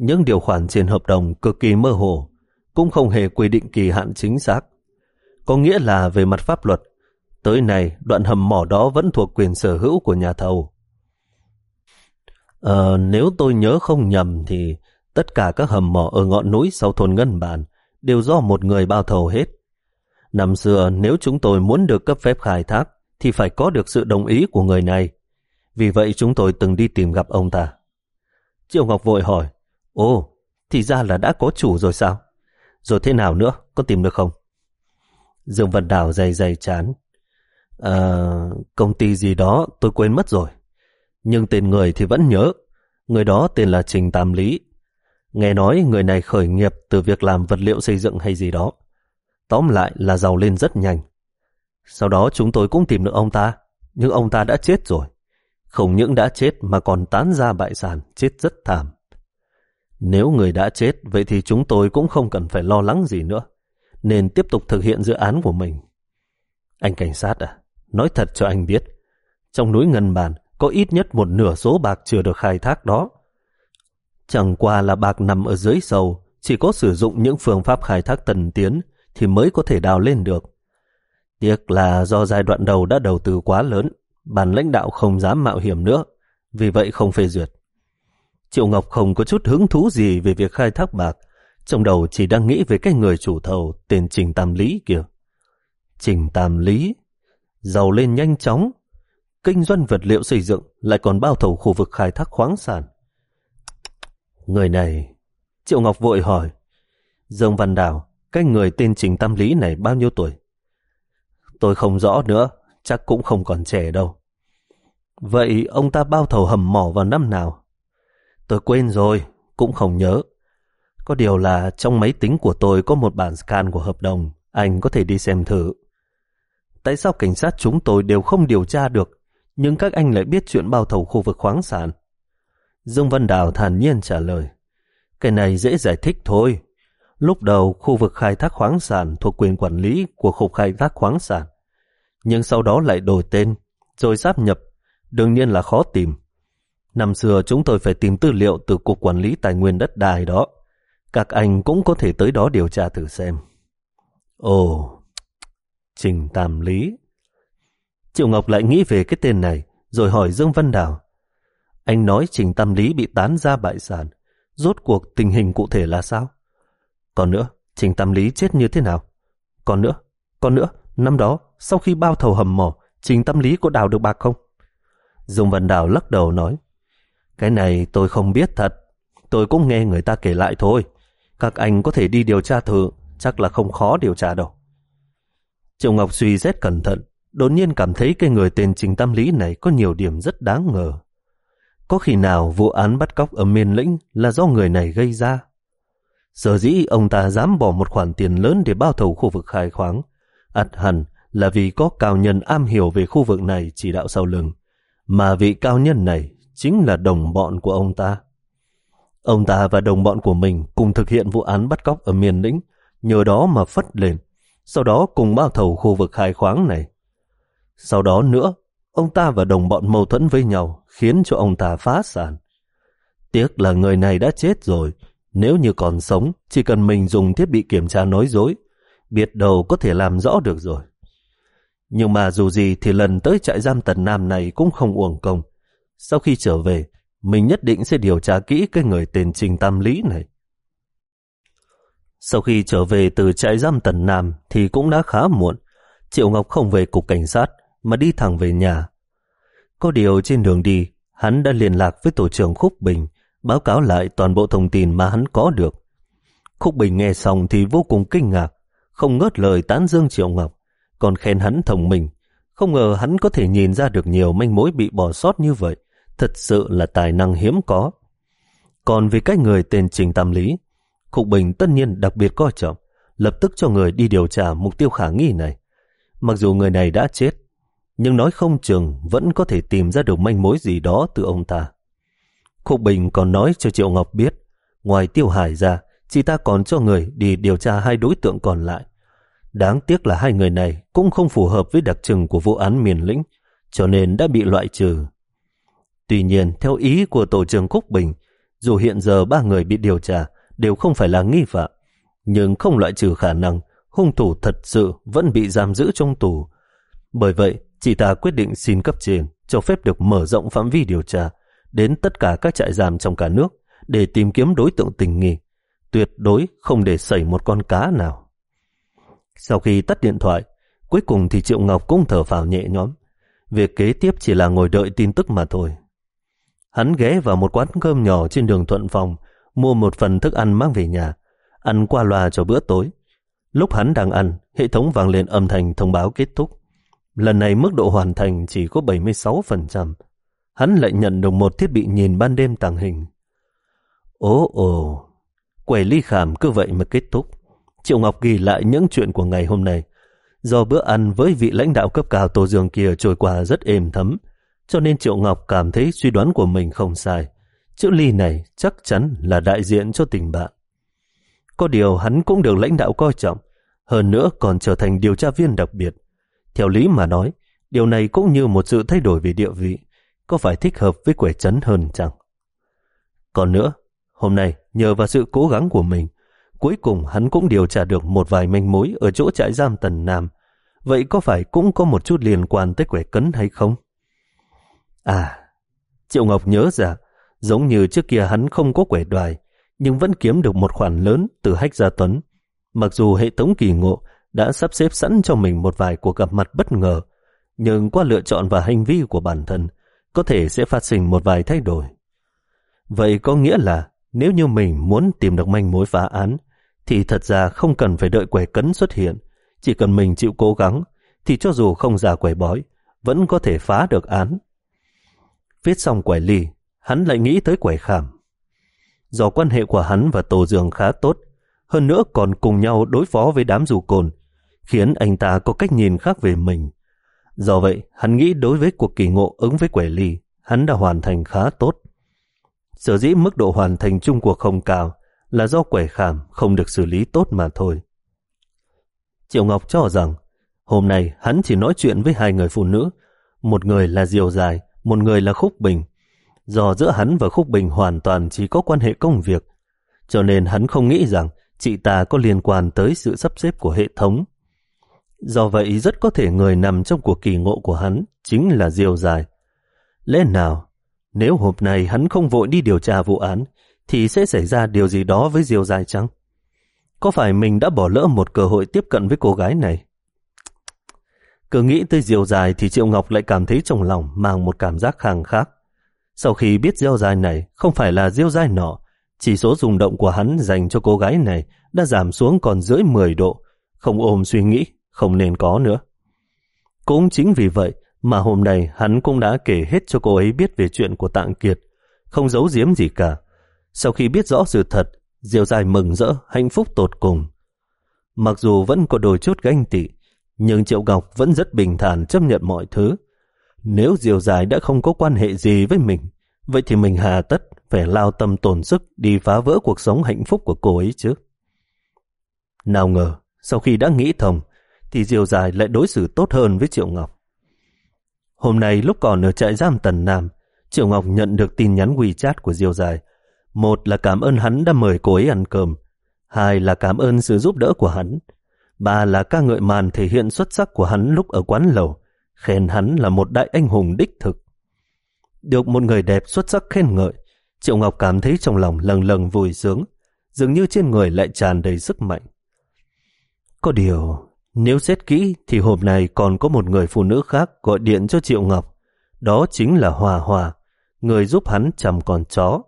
Những điều khoản trên hợp đồng cực kỳ mơ hồ, cũng không hề quy định kỳ hạn chính xác. Có nghĩa là về mặt pháp luật, tới nay đoạn hầm mỏ đó vẫn thuộc quyền sở hữu của nhà thầu. Ờ, nếu tôi nhớ không nhầm thì tất cả các hầm mỏ ở ngọn núi sau thôn Ngân Bản đều do một người bao thầu hết. Năm xưa nếu chúng tôi muốn được cấp phép khai thác thì phải có được sự đồng ý của người này. Vì vậy chúng tôi từng đi tìm gặp ông ta. Triệu Ngọc vội hỏi, ồ, thì ra là đã có chủ rồi sao? Rồi thế nào nữa, có tìm được không? Dương Văn Đào dày dày chán. À, công ty gì đó tôi quên mất rồi. Nhưng tên người thì vẫn nhớ. Người đó tên là Trình Tam Lý. Nghe nói người này khởi nghiệp từ việc làm vật liệu xây dựng hay gì đó. Tóm lại là giàu lên rất nhanh. Sau đó chúng tôi cũng tìm được ông ta, nhưng ông ta đã chết rồi. Không những đã chết mà còn tán ra bại sản, chết rất thảm. Nếu người đã chết, vậy thì chúng tôi cũng không cần phải lo lắng gì nữa, nên tiếp tục thực hiện dự án của mình. Anh cảnh sát à, nói thật cho anh biết, trong núi Ngân Bản có ít nhất một nửa số bạc chưa được khai thác đó. Chẳng qua là bạc nằm ở dưới sâu, chỉ có sử dụng những phương pháp khai thác tân tiến thì mới có thể đào lên được. Tiếc là do giai đoạn đầu đã đầu tư quá lớn, ban lãnh đạo không dám mạo hiểm nữa, vì vậy không phê duyệt. Triệu Ngọc không có chút hứng thú gì về việc khai thác bạc, trong đầu chỉ đang nghĩ về cái người chủ thầu tên Trình Tam Lý kìa. Trình Tam Lý, giàu lên nhanh chóng, kinh doanh vật liệu xây dựng lại còn bao thầu khu vực khai thác khoáng sản. Người này, Triệu Ngọc vội hỏi, Dương Văn Đào, cái người tên Trình Tam Lý này bao nhiêu tuổi? Tôi không rõ nữa, chắc cũng không còn trẻ đâu. Vậy ông ta bao thầu hầm mỏ vào năm nào? Tôi quên rồi, cũng không nhớ. Có điều là trong máy tính của tôi có một bản scan của hợp đồng, anh có thể đi xem thử. Tại sao cảnh sát chúng tôi đều không điều tra được, nhưng các anh lại biết chuyện bao thầu khu vực khoáng sản? Dương Văn Đào thản nhiên trả lời, cái này dễ giải thích thôi. Lúc đầu khu vực khai thác khoáng sản thuộc quyền quản lý của Cục Khai thác khoáng sản, nhưng sau đó lại đổi tên, rồi sáp nhập, đương nhiên là khó tìm. Năm xưa chúng tôi phải tìm tư liệu từ Cục Quản lý Tài nguyên Đất đai đó. Các anh cũng có thể tới đó điều tra thử xem. Ồ, Trình Tam Lý. Triệu Ngọc lại nghĩ về cái tên này, rồi hỏi Dương Văn Đào. Anh nói Trình Tam Lý bị tán ra bại sản, rốt cuộc tình hình cụ thể là sao? Còn nữa, Trình Tam Lý chết như thế nào? Còn nữa, còn nữa, năm đó, sau khi bao thầu hầm mỏ, Trình Tam Lý có đào được bạc không? Dương Văn Đào lắc đầu nói, cái này tôi không biết thật, tôi cũng nghe người ta kể lại thôi. Các anh có thể đi điều tra thử, chắc là không khó điều tra đâu. Triệu Ngọc suy xét cẩn thận, đột nhiên cảm thấy cái người tên Trình Tam Lý này có nhiều điểm rất đáng ngờ. Có khi nào vụ án bắt cóc ở Miền Lĩnh là do người này gây ra? Sở dĩ ông ta dám bỏ một khoản tiền lớn để bao thầu khu vực khai khoáng, ắt hẳn là vì có cao nhân am hiểu về khu vực này chỉ đạo sau lưng, mà vị cao nhân này chính là đồng bọn của ông ta. Ông ta và đồng bọn của mình cùng thực hiện vụ án bắt cóc ở Miền Lĩnh, nhờ đó mà phất lên, sau đó cùng bao thầu khu vực khai khoáng này. Sau đó nữa, ông ta và đồng bọn mâu thuẫn với nhau, khiến cho ông ta phá sản. Tiếc là người này đã chết rồi, nếu như còn sống, chỉ cần mình dùng thiết bị kiểm tra nói dối, biết đâu có thể làm rõ được rồi. Nhưng mà dù gì thì lần tới trại giam Tần Nam này cũng không uổng công. Sau khi trở về, mình nhất định sẽ điều tra kỹ cái người tên Trình Tam Lý này. Sau khi trở về từ trại giam Tần Nam thì cũng đã khá muộn. Triệu Ngọc không về cục cảnh sát mà đi thẳng về nhà. Có điều trên đường đi, hắn đã liên lạc với tổ trưởng Khúc Bình, báo cáo lại toàn bộ thông tin mà hắn có được. Khúc Bình nghe xong thì vô cùng kinh ngạc, không ngớt lời tán dương Triệu Ngọc, còn khen hắn thông minh. Không ngờ hắn có thể nhìn ra được nhiều manh mối bị bỏ sót như vậy, thật sự là tài năng hiếm có. Còn về cái người tên Trình Tam Lý, Khúc Bình tất nhiên đặc biệt coi trọng, lập tức cho người đi điều tra mục tiêu khả nghi này. Mặc dù người này đã chết, nhưng nói không chừng vẫn có thể tìm ra được manh mối gì đó từ ông ta. Khúc Bình còn nói cho Triệu Ngọc biết, ngoài Tiêu Hải ra, chị ta còn cho người đi điều tra hai đối tượng còn lại. Đáng tiếc là hai người này cũng không phù hợp với đặc trưng của vụ án Miền Lĩnh, cho nên đã bị loại trừ. Tuy nhiên, theo ý của tổ trưởng Khúc Bình, Dù hiện giờ ba người bị điều tra đều không phải là nghi phạm, nhưng không loại trừ khả năng hung thủ thật sự vẫn bị giam giữ trong tù. Bởi vậy, chị ta quyết định xin cấp trên cho phép được mở rộng phạm vi điều tra đến tất cả các trại giam trong cả nước để tìm kiếm đối tượng tình nghi, tuyệt đối không để xảy một con cá nào. Sau khi tắt điện thoại, cuối cùng thì Triệu Ngọc cũng thở phào nhẹ nhõm. Việc kế tiếp chỉ là ngồi đợi tin tức mà thôi. Hắn ghé vào một quán cơm nhỏ trên đường Thuận Phong, mua một phần thức ăn mang về nhà, ăn qua loa cho bữa tối. Lúc hắn đang ăn, hệ thống vang lên âm thanh thông báo kết thúc. Lần này mức độ hoàn thành chỉ có bảy mươi sáu phần trăm. Hắn lại nhận được một thiết bị nhìn ban đêm tàng hình. Ồ ồ, quầy ly khảm cứ vậy mà kết thúc. Triệu Ngọc ghi lại những chuyện của ngày hôm nay. Do bữa ăn với vị lãnh đạo cấp cao Tô Dương kia trôi qua rất êm thấm, cho nên Triệu Ngọc cảm thấy suy đoán của mình không sai. Chữ ly này chắc chắn là đại diện cho tình bạn. Có điều hắn cũng được lãnh đạo coi trọng, hơn nữa còn trở thành điều tra viên đặc biệt. Theo lý mà nói, điều này cũng như một sự thay đổi về địa vị, có phải thích hợp với Quẻ Trấn hơn chăng? Còn nữa, hôm nay nhờ vào sự cố gắng của mình, cuối cùng hắn cũng điều tra được một vài manh mối ở chỗ trại giam Tần Nam. Vậy có phải cũng có một chút liên quan tới Quẻ Cấn hay không? À, Triệu Ngọc nhớ ra, giống như trước kia hắn không có quẻ đoài, nhưng vẫn kiếm được một khoản lớn từ Hách Gia Tuấn. Mặc dù hệ thống kỳ ngộ đã sắp xếp sẵn cho mình một vài cuộc gặp mặt bất ngờ, nhưng qua lựa chọn và hành vi của bản thân, có thể sẽ phát sinh một vài thay đổi. Vậy có nghĩa là nếu như mình muốn tìm được manh mối phá án, thì thật ra không cần phải đợi Quẻ Cấn xuất hiện. Chỉ cần mình chịu cố gắng, thì cho dù không ra quẻ bói, vẫn có thể phá được án. Viết xong quẻ ly, hắn lại nghĩ tới quẻ khảm. Do quan hệ của hắn và Tô Dương khá tốt, hơn nữa còn cùng nhau đối phó với đám dù cồn, khiến anh ta có cách nhìn khác về mình. Do vậy, hắn nghĩ đối với cuộc kỳ ngộ ứng với quẻ ly, hắn đã hoàn thành khá tốt. Sở dĩ mức độ hoàn thành chung cuộc không cao là do quẻ khảm không được xử lý tốt mà thôi. Triệu Ngọc cho rằng hôm nay hắn chỉ nói chuyện với hai người phụ nữ, một người là Diều Dài, một người là Khúc Bình. Do giữa hắn và Khúc Bình hoàn toàn chỉ có quan hệ công việc, cho nên hắn không nghĩ rằng chị ta có liên quan tới sự sắp xếp của hệ thống. Do vậy rất có thể người nằm trong cuộc kỳ ngộ của hắn chính là Diều Dài. Lẽ nào nếu hôm nay hắn không vội đi điều tra vụ án thì sẽ xảy ra điều gì đó với Diều Dài chăng? Có phải mình đã bỏ lỡ một cơ hội tiếp cận với cô gái này? Cứ nghĩ tới Diều Dài thì Triệu Ngọc lại cảm thấy trong lòng mang một cảm giác khang khác. Sau khi biết Diều Dài này không phải là Diều Dài nọ, chỉ số rung động của hắn dành cho cô gái này đã giảm xuống còn dưới mười độ, không ôm suy nghĩ, không nên có nữa. Cũng chính vì vậy mà hôm nay hắn cũng đã kể hết cho cô ấy biết về chuyện của Tạng Kiệt, không giấu giếm gì cả. Sau khi biết rõ sự thật, Diều Dài mừng rỡ, hạnh phúc tột cùng. Mặc dù vẫn có đôi chút ganh tị, nhưng Triệu Ngọc vẫn rất bình thản chấp nhận mọi thứ. Nếu Diều Dài đã không có quan hệ gì với mình, vậy thì mình hà tất phải lao tâm tổn sức đi phá vỡ cuộc sống hạnh phúc của cô ấy chứ. Nào ngờ, sau khi đã nghĩ thông, thì Diều Dài lại đối xử tốt hơn với Triệu Ngọc. Hôm nay lúc còn ở trại giam Tần Nam, Triệu Ngọc nhận được tin nhắn WeChat của Diều Dài. Một là cảm ơn hắn đã mời cô ấy ăn cơm, hai là cảm ơn sự giúp đỡ của hắn, ba là ca ngợi màn thể hiện xuất sắc của hắn lúc ở quán lẩu, khen hắn là một đại anh hùng đích thực. Được một người đẹp xuất sắc khen ngợi, Triệu Ngọc cảm thấy trong lòng lâng lâng vui sướng, dường như trên người lại tràn đầy sức mạnh. Có điều, nếu xét kỹ thì hôm nay còn có một người phụ nữ khác gọi điện cho Triệu Ngọc, đó chính là Hòa Hòa, người giúp hắn chăm con chó.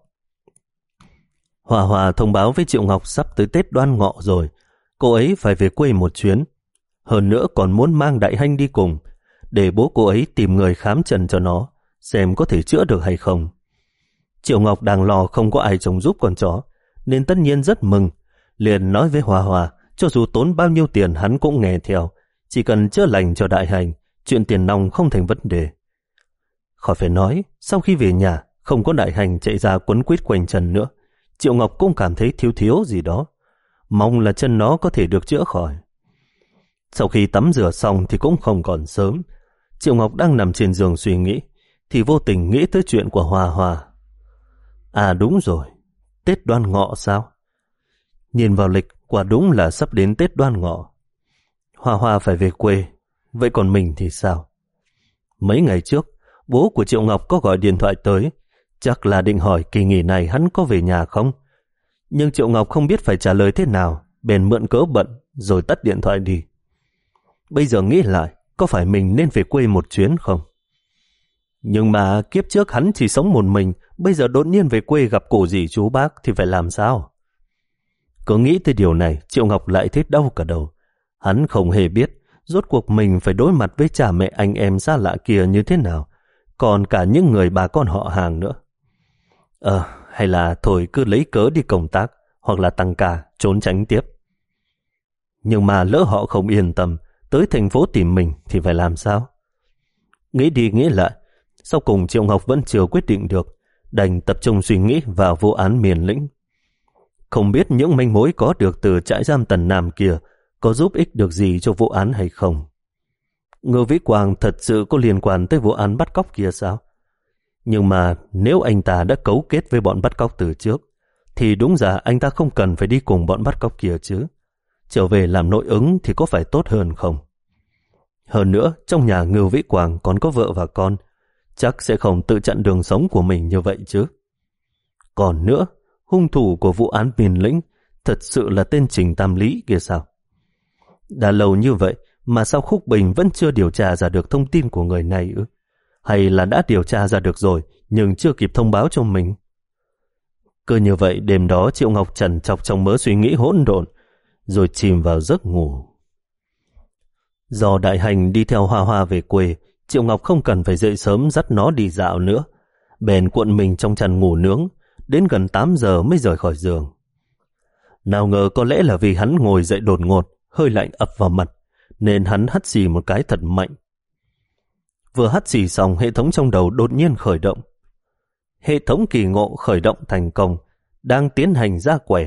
Hòa Hòa thông báo với Triệu Ngọc sắp tới Tết Đoan Ngọ rồi, cô ấy phải về quê một chuyến. Hơn nữa còn muốn mang Đại Hanh đi cùng, để bố cô ấy tìm người khám trần cho nó, xem có thể chữa được hay không. Triệu Ngọc đang lo không có ai trông giúp con chó, nên tất nhiên rất mừng, liền nói với Hòa Hòa, cho dù tốn bao nhiêu tiền hắn cũng nghe theo, chỉ cần chữa lành cho Đại Hành, chuyện tiền nong không thành vấn đề. Khỏi phải nói, sau khi về nhà, không có Đại Hành chạy ra quấn quýt quanh chân nữa, Triệu Ngọc cũng cảm thấy thiếu thiếu gì đó, mong là chân nó có thể được chữa khỏi. Sau khi tắm rửa xong thì cũng không còn sớm, Triệu Ngọc đang nằm trên giường suy nghĩ, thì vô tình nghĩ tới chuyện của Hòa Hòa. À đúng rồi, Tết Đoan Ngọ sao? Nhìn vào lịch, quả đúng là sắp đến Tết Đoan Ngọ. Hoa Hoa phải về quê, vậy còn mình thì sao? Mấy ngày trước, bố của Triệu Ngọc có gọi điện thoại tới, chắc là định hỏi kỳ nghỉ này hắn có về nhà không. Nhưng Triệu Ngọc không biết phải trả lời thế nào, bèn mượn cớ bận rồi tắt điện thoại đi. Bây giờ nghĩ lại, có phải mình nên về quê một chuyến không? Nhưng mà kiếp trước hắn chỉ sống một mình, bây giờ đột nhiên về quê gặp cổ dì chú bác thì phải làm sao? Cứ nghĩ tới điều này, Triệu Ngọc lại thấy đau cả đầu. Hắn không hề biết rốt cuộc mình phải đối mặt với cha mẹ anh em xa lạ kia như thế nào, còn cả những người bà con họ hàng nữa. Ờ, hay là thôi cứ lấy cớ đi công tác hoặc là tăng ca trốn tránh tiếp. Nhưng mà lỡ họ không yên tâm tới thành phố tìm mình thì phải làm sao? Nghĩ đi nghĩ lại, sau cùng Triệu Ngọc vẫn chưa quyết định được, đành tập trung suy nghĩ vào vụ án Miền Lĩnh. Không biết những manh mối có được từ trại giam Tần Nam kia có giúp ích được gì cho vụ án hay không. Ngô Vĩ Quang thật sự có liên quan tới vụ án bắt cóc kia sao? Nhưng mà nếu anh ta đã cấu kết với bọn bắt cóc từ trước, thì đúng ra anh ta không cần phải đi cùng bọn bắt cóc kia chứ. Trở về làm nội ứng thì có phải tốt hơn không? Hơn nữa, trong nhà Ngô Vĩ Quang còn có vợ và con, chắc sẽ không tự chặn đường sống của mình như vậy chứ. Còn nữa, hung thủ của vụ án Miền Lĩnh thật sự là tên Trình Tam Lý kia sao? Đã lâu như vậy mà sao Khúc Bình vẫn chưa điều tra ra được thông tin của người này ư? Hay là đã điều tra ra được rồi nhưng chưa kịp thông báo cho mình? Cứ như vậy đêm đó Triệu Ngọc trằn trọc trong mớ suy nghĩ hỗn độn rồi chìm vào giấc ngủ. Do Đại Hành đi theo Hoa Hoa về quê, Triệu Ngọc không cần phải dậy sớm dắt nó đi dạo nữa, bèn cuộn mình trong chăn ngủ nướng, đến gần tám giờ mới rời khỏi giường. Nào ngờ có lẽ là vì hắn ngồi dậy đột ngột, hơi lạnh ập vào mặt, nên hắn hắt xì một cái thật mạnh. Vừa hắt xì xong, hệ thống trong đầu đột nhiên khởi động. Hệ thống kỳ ngộ khởi động thành công, đang tiến hành ra quẻ.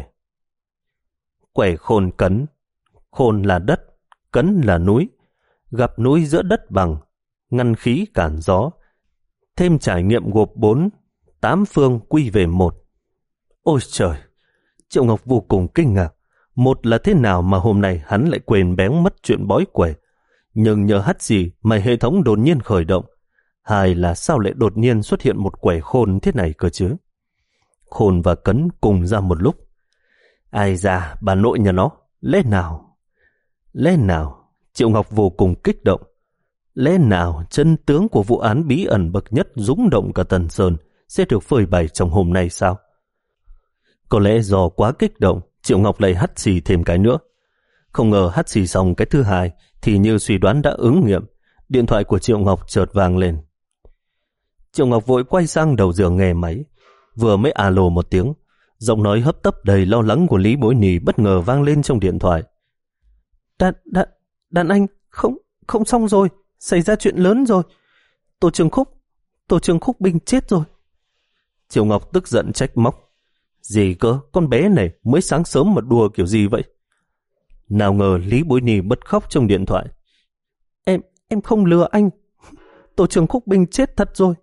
Quẻ khôn cấn, khôn là đất, cấn là núi, gặp núi giữa đất bằng, ngăn khí cản gió, thêm trải nghiệm gộp bốn, tám phương quy về một. Ôi trời! Triệu Ngọc vô cùng kinh ngạc. Một là thế nào mà hôm nay hắn lại quên béng mất chuyện bói quẻ, nhưng nhờ hắt gì mà hệ thống đột nhiên khởi động. Hai là sao lại đột nhiên xuất hiện một quẻ khôn thế này cơ chứ? Khôn và cấn cùng ra một lúc. Ai da, bà nội nhà nó, lẽ nào? Lẽ nào? Triệu Ngọc vô cùng kích động. Lẽ nào chân tướng của vụ án bí ẩn bậc nhất rúng động cả Tần Sơn sẽ được phơi bày trong hôm nay sao? Có lẽ do quá kích động, Triệu Ngọc lại hắt xì thêm cái nữa. Không ngờ hắt xì xong cái thứ hai thì như suy đoán đã ứng nghiệm. Điện thoại của Triệu Ngọc chợt vang lên. Triệu Ngọc vội quay sang đầu giường nghe máy. Vừa mới alo một tiếng, giọng nói hấp tấp đầy lo lắng của Lý Bối Nì bất ngờ vang lên trong điện thoại. Đàn, đàn, đàn anh, không, không xong rồi, xảy ra chuyện lớn rồi. Tổ trưởng Khúc, tổ trưởng Khúc Bình chết rồi. Triệu Ngọc tức giận trách móc. Gì cơ, con bé này mới sáng sớm mà đùa kiểu gì vậy? Nào ngờ Lý Bối Nì bật khóc trong điện thoại. Em, em không lừa anh. Tổ trưởng Khúc Bình chết thật rồi.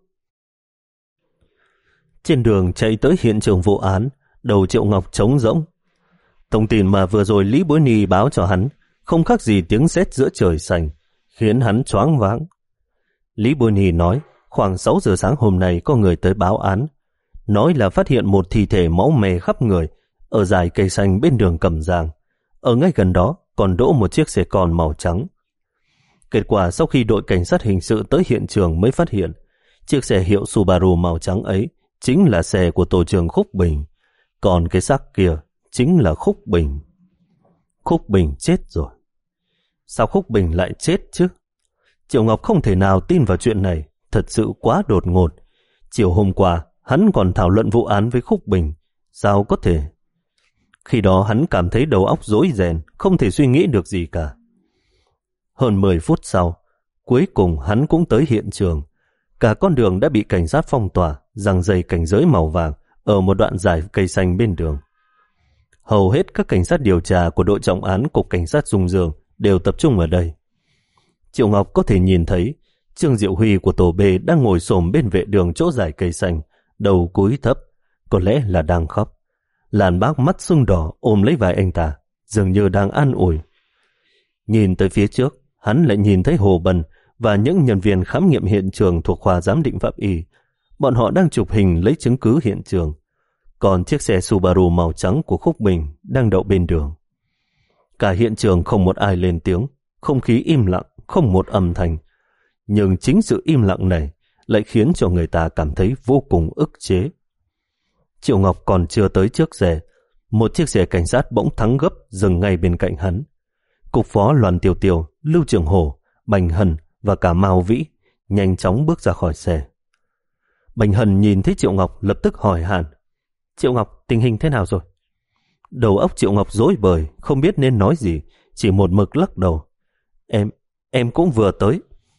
Trên đường chạy tới hiện trường vụ án, đầu Triệu Ngọc trống rỗng. Thông tin mà vừa rồi Lý Bối Nì báo cho hắn không khác gì tiếng sét giữa trời xanh, khiến hắn choáng váng. Lý Bối Nì nói khoảng sáu giờ sáng hôm nay có người tới báo án, nói là phát hiện một thi thể máu me khắp người ở dải cây xanh bên đường Cẩm Giang. Ở ngay gần đó còn đỗ một chiếc xe con màu trắng. Kết quả sau khi đội cảnh sát hình sự tới hiện trường mới phát hiện chiếc xe hiệu Subaru màu trắng ấy chính là xe của tổ trưởng Khúc Bình, còn cái xác kia chính là Khúc Bình. Khúc Bình chết rồi. Sao Khúc Bình lại chết chứ? Triệu Ngọc không thể nào tin vào chuyện này, thật sự quá đột ngột. Chiều hôm qua hắn còn thảo luận vụ án với Khúc Bình, sao có thể? Khi đó hắn cảm thấy đầu óc rối ren, không thể suy nghĩ được gì cả. Hơn mười phút sau, cuối cùng hắn cũng tới hiện trường. Cả con đường đã bị cảnh sát phong tỏa, giăng dây cảnh giới màu vàng ở một đoạn dải cây xanh bên đường. Hầu hết các cảnh sát điều tra của đội trọng án Cục Cảnh sát Dung Dương đều tập trung ở đây. Triệu Ngọc có thể nhìn thấy Trương Diệu Huy của tổ B đang ngồi xổm bên vệ đường chỗ dải cây xanh, đầu cúi thấp, có lẽ là đang khóc. Làn Bác mắt sưng đỏ ôm lấy vai anh ta, dường như đang an ủi. Nhìn tới phía trước, hắn lại nhìn thấy Hồ Bân và những nhân viên khám nghiệm hiện trường thuộc khoa giám định pháp y. Bọn họ đang chụp hình lấy chứng cứ hiện trường. Còn chiếc xe Subaru màu trắng của Khúc Bình đang đậu bên đường. Cả hiện trường không một ai lên tiếng, không khí im lặng, không một âm thanh. Nhưng chính sự im lặng này lại khiến cho người ta cảm thấy vô cùng ức chế. Triệu Ngọc còn chưa tới trước xe, một chiếc xe cảnh sát bỗng thắng gấp dừng ngay bên cạnh hắn. Cục phó Loan Tiêu Tiêu, Lưu Trường Hổ, Bành Hân và cả Mao Vĩ nhanh chóng bước ra khỏi xe. Bành Hân nhìn thấy Triệu Ngọc lập tức hỏi han: Triệu Ngọc, tình hình thế nào rồi? Đầu óc Triệu Ngọc rối bời, không biết nên nói gì, chỉ một mực lắc đầu. Em, em cũng vừa tới.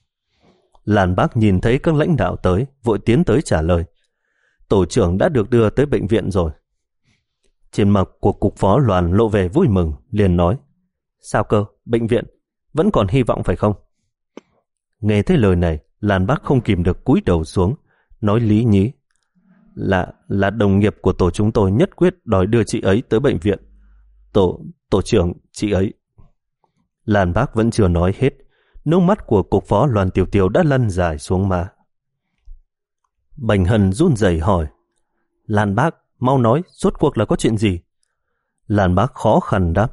Làn Bác nhìn thấy các lãnh đạo tới, vội tiến tới trả lời. Tổ trưởng đã được đưa tới bệnh viện rồi. Trên mặt của cục phó Loan lộ vẻ vui mừng, liền nói: Sao cơ, bệnh viện, vẫn còn hy vọng phải không? Nghe thấy lời này, Làn Bác không kìm được cúi đầu xuống, nói lý nhí: Là, là đồng nghiệp của tổ chúng tôi nhất quyết đòi đưa chị ấy tới bệnh viện. Tổ, tổ trưởng, chị ấy. Làn Bác vẫn chưa nói hết, nước mắt của cục phó Loan Tiểu Tiểu đã lăn dài xuống má. Bành Hân run rẩy hỏi: Làn Bác, mau nói, rốt cuộc là có chuyện gì? Làn Bác khó khăn đáp: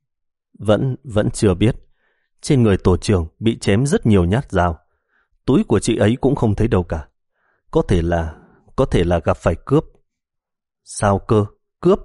Vẫn, vẫn chưa biết. Trên người tổ trưởng bị chém rất nhiều nhát dao. Túi của chị ấy cũng không thấy đâu cả. Có thể là, có thể là gặp phải cướp. Sao cơ? Cướp?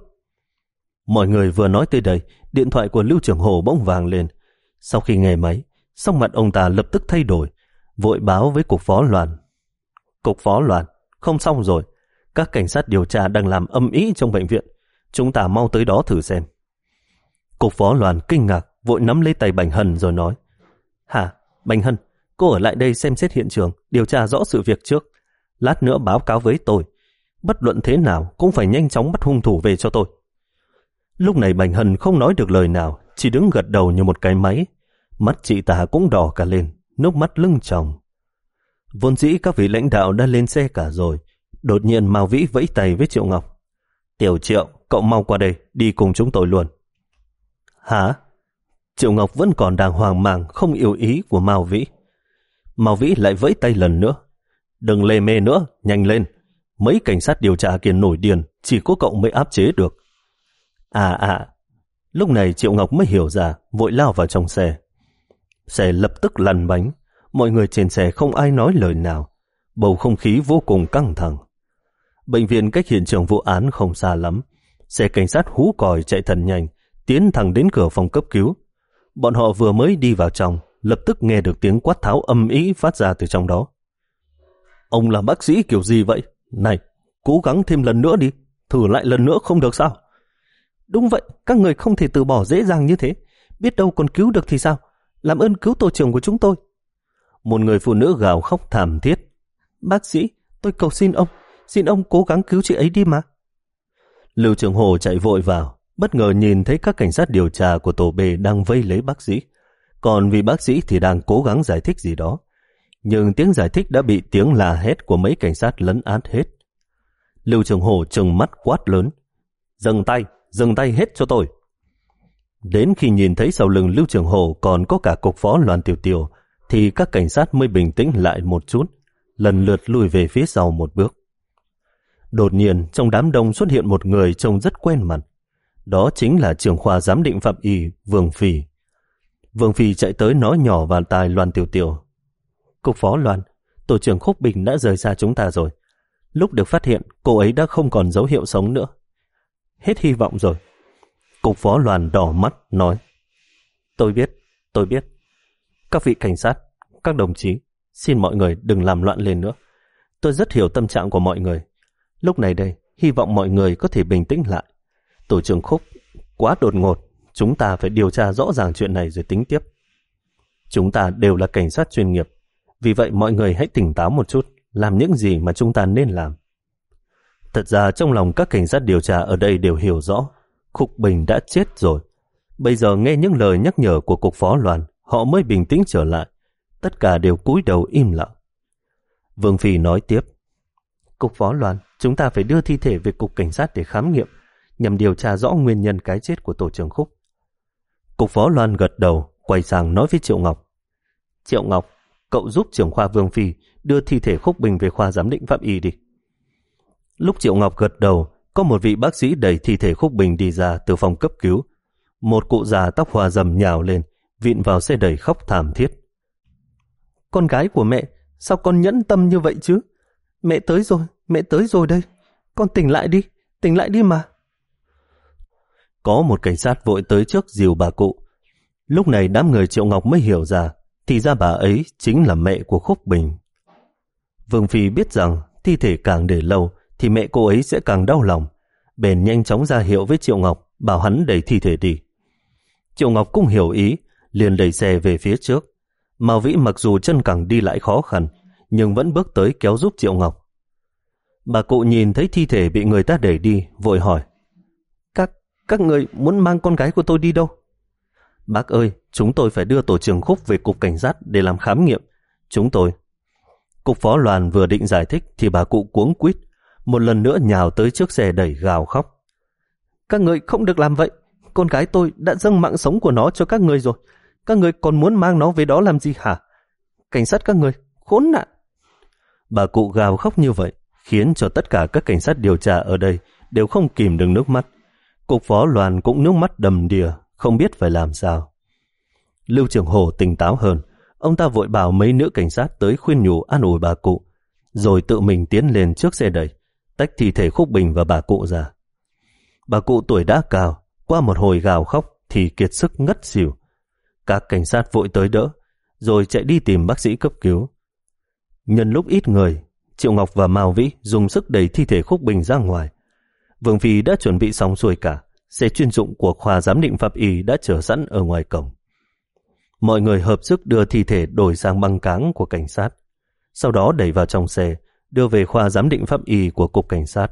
Mọi người vừa nói tới đây, điện thoại của Lưu Trường Hổ bỗng vang lên. Sau khi nghe máy, sắc mặt ông ta lập tức thay đổi, vội báo với cục phó Loan. Cục phó Loan, không xong rồi. Các cảnh sát điều tra đang làm âm ĩ trong bệnh viện. Chúng ta mau tới đó thử xem. Cục phó Loan kinh ngạc, vội nắm lấy tay Bành Hân rồi nói: Hả, Bành Hân, cô ở lại đây xem xét hiện trường, điều tra rõ sự việc trước. Lát nữa báo cáo với tôi. Bất luận thế nào cũng phải nhanh chóng bắt hung thủ về cho tôi. Lúc này Bành Hân không nói được lời nào, chỉ đứng gật đầu như một cái máy. Mắt chị ta cũng đỏ cả lên, nước mắt lưng tròng. Vốn dĩ các vị lãnh đạo đã lên xe cả rồi. Đột nhiên Mao Vĩ vẫy tay với Triệu Ngọc: Tiểu Triệu, cậu mau qua đây, đi cùng chúng tôi luôn. Hả? Triệu Ngọc vẫn còn đang hoang mang, không yêu ý của Mao Vĩ. Mao Vĩ lại vẫy tay lần nữa: Đừng lề mề nữa, nhanh lên. Mấy cảnh sát điều tra kia nổi điên, chỉ có cậu mới áp chế được. À à, lúc này Triệu Ngọc mới hiểu ra, vội lao vào trong xe. Xe lập tức lăn bánh, mọi người trên xe không ai nói lời nào, bầu không khí vô cùng căng thẳng. Bệnh viện cách hiện trường vụ án không xa lắm, xe cảnh sát hú còi chạy thật nhanh, tiến thẳng đến cửa phòng cấp cứu. Bọn họ vừa mới đi vào trong, lập tức nghe được tiếng quát tháo âm ĩ phát ra từ trong đó. Ông là bác sĩ kiểu gì vậy? Này, cố gắng thêm lần nữa đi, thử lại lần nữa không được sao? Đúng vậy, các người không thể từ bỏ dễ dàng như thế, biết đâu còn cứu được thì sao? Làm ơn cứu tổ trưởng của chúng tôi. Một người phụ nữ gào khóc thảm thiết. Bác sĩ, tôi cầu xin ông, xin ông cố gắng cứu chị ấy đi mà. Lưu Trường Hồ chạy vội vào, bất ngờ nhìn thấy các cảnh sát điều tra của tổ B đang vây lấy bác sĩ. Còn vì bác sĩ thì đang cố gắng giải thích gì đó. Nhưng tiếng giải thích đã bị tiếng la hét của mấy cảnh sát lấn át hết. Lưu Trường Hồ trừng mắt quát lớn: Dừng tay, dừng tay hết cho tôi. Đến khi nhìn thấy sau lưng Lưu Trường Hồ còn có cả cục phó Loan Tiểu Tiểu, thì các cảnh sát mới bình tĩnh lại một chút, lần lượt lùi về phía sau một bước. Đột nhiên trong đám đông xuất hiện một người trông rất quen mặt. Đó chính là trưởng khoa giám định pháp y Vương Phi. Vương Phi chạy tới nói nhỏ vào tai Loan Tiểu Tiểu: Cục phó Loan, tổ trưởng Khúc Bình đã rời xa chúng ta rồi. Lúc được phát hiện, cô ấy đã không còn dấu hiệu sống nữa. Hết hy vọng rồi. Cục phó Loan đỏ mắt nói: Tôi biết, tôi biết. Các vị cảnh sát, các đồng chí, xin mọi người đừng làm loạn lên nữa. Tôi rất hiểu tâm trạng của mọi người. Lúc này đây, hy vọng mọi người có thể bình tĩnh lại. Tổ trưởng Khúc, quá đột ngột, chúng ta phải điều tra rõ ràng chuyện này rồi tính tiếp. Chúng ta đều là cảnh sát chuyên nghiệp, vì vậy mọi người hãy tỉnh táo một chút, làm những gì mà chúng ta nên làm. Thật ra trong lòng các cảnh sát điều tra ở đây đều hiểu rõ, Khúc Bình đã chết rồi. Bây giờ nghe những lời nhắc nhở của cục phó Loan, họ mới bình tĩnh trở lại. Tất cả đều cúi đầu im lặng. Vương Phi nói tiếp: Cục phó Loan, chúng ta phải đưa thi thể về cục cảnh sát để khám nghiệm. nhằm điều tra rõ nguyên nhân cái chết của Tổ trưởng Khúc. Cục phó Loan gật đầu, quay sang nói với Triệu Ngọc. Triệu Ngọc, cậu giúp trưởng khoa Vương Phi đưa thi thể Khúc Bình về khoa giám định pháp y đi. Lúc Triệu Ngọc gật đầu, có một vị bác sĩ đẩy thi thể Khúc Bình đi ra từ phòng cấp cứu. Một cụ già tóc hoa râm nhào lên, vịn vào xe đẩy khóc thảm thiết. Con gái của mẹ, sao con nhẫn tâm như vậy chứ? Mẹ tới rồi, mẹ tới rồi đây. Con tỉnh lại đi, tỉnh lại đi mà. Có một cảnh sát vội tới trước dìu bà cụ. Lúc này đám người Triệu Ngọc mới hiểu ra, thì ra bà ấy chính là mẹ của Khúc Bình. Vương Phi biết rằng thi thể càng để lâu thì mẹ cô ấy sẽ càng đau lòng, bèn nhanh chóng ra hiệu với Triệu Ngọc, bảo hắn đẩy thi thể đi. Triệu Ngọc cũng hiểu ý, liền đẩy xe về phía trước. Mao Vĩ mặc dù chân cẳng đi lại khó khăn, nhưng vẫn bước tới kéo giúp Triệu Ngọc. Bà cụ nhìn thấy thi thể bị người ta đẩy đi, vội hỏi. Các, các người muốn mang con gái của tôi đi đâu? Bác ơi, chúng tôi phải đưa Tổ trưởng Khúc về cục cảnh sát để làm khám nghiệm. Chúng tôi... Cục phó Loan vừa định giải thích thì bà cụ cuống quýt, một lần nữa nhào tới trước xe đẩy gào khóc. Các người không được làm vậy. Con gái tôi đã dâng mạng sống của nó cho các người rồi. Các người còn muốn mang nó về đó làm gì hả? Cảnh sát các người, khốn nạn. Bà cụ gào khóc như vậy, khiến cho tất cả các cảnh sát điều tra ở đây đều không kìm được nước mắt. Cục phó Loan cũng nước mắt đầm đìa, không biết phải làm sao. Lưu Trường Hổ tỉnh táo hơn, ông ta vội bảo mấy nữ cảnh sát tới khuyên nhủ an ủi bà cụ, rồi tự mình tiến lên trước xe đẩy, tách thi thể Khúc Bình và bà cụ ra. Bà cụ tuổi đã cao, qua một hồi gào khóc thì kiệt sức ngất xỉu. Các cảnh sát vội tới đỡ, rồi chạy đi tìm bác sĩ cấp cứu. Nhân lúc ít người, Triệu Ngọc và Mao Vĩ dùng sức đẩy thi thể Khúc Bình ra ngoài. Vương Phi đã chuẩn bị xong xuôi cả, xe chuyên dụng của khoa giám định pháp y đã chờ sẵn ở ngoài cổng. Mọi người hợp sức đưa thi thể đổi sang băng cáng của cảnh sát, sau đó đẩy vào trong xe, đưa về khoa giám định pháp y của cục cảnh sát.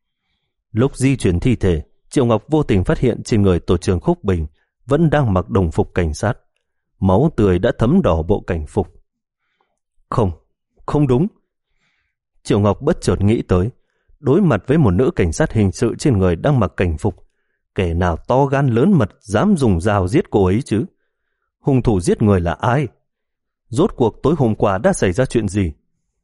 Lúc di chuyển thi thể, Triệu Ngọc vô tình phát hiện trên người Tổ trưởng Khúc Bình vẫn đang mặc đồng phục cảnh sát. Máu tươi đã thấm đỏ bộ cảnh phục. Không, không đúng. Triệu Ngọc bất chợt nghĩ tới, đối mặt với một nữ cảnh sát hình sự trên người đang mặc cảnh phục, kẻ nào to gan lớn mật dám dùng dao giết cô ấy chứ? Hung thủ giết người là ai? Rốt cuộc tối hôm qua đã xảy ra chuyện gì?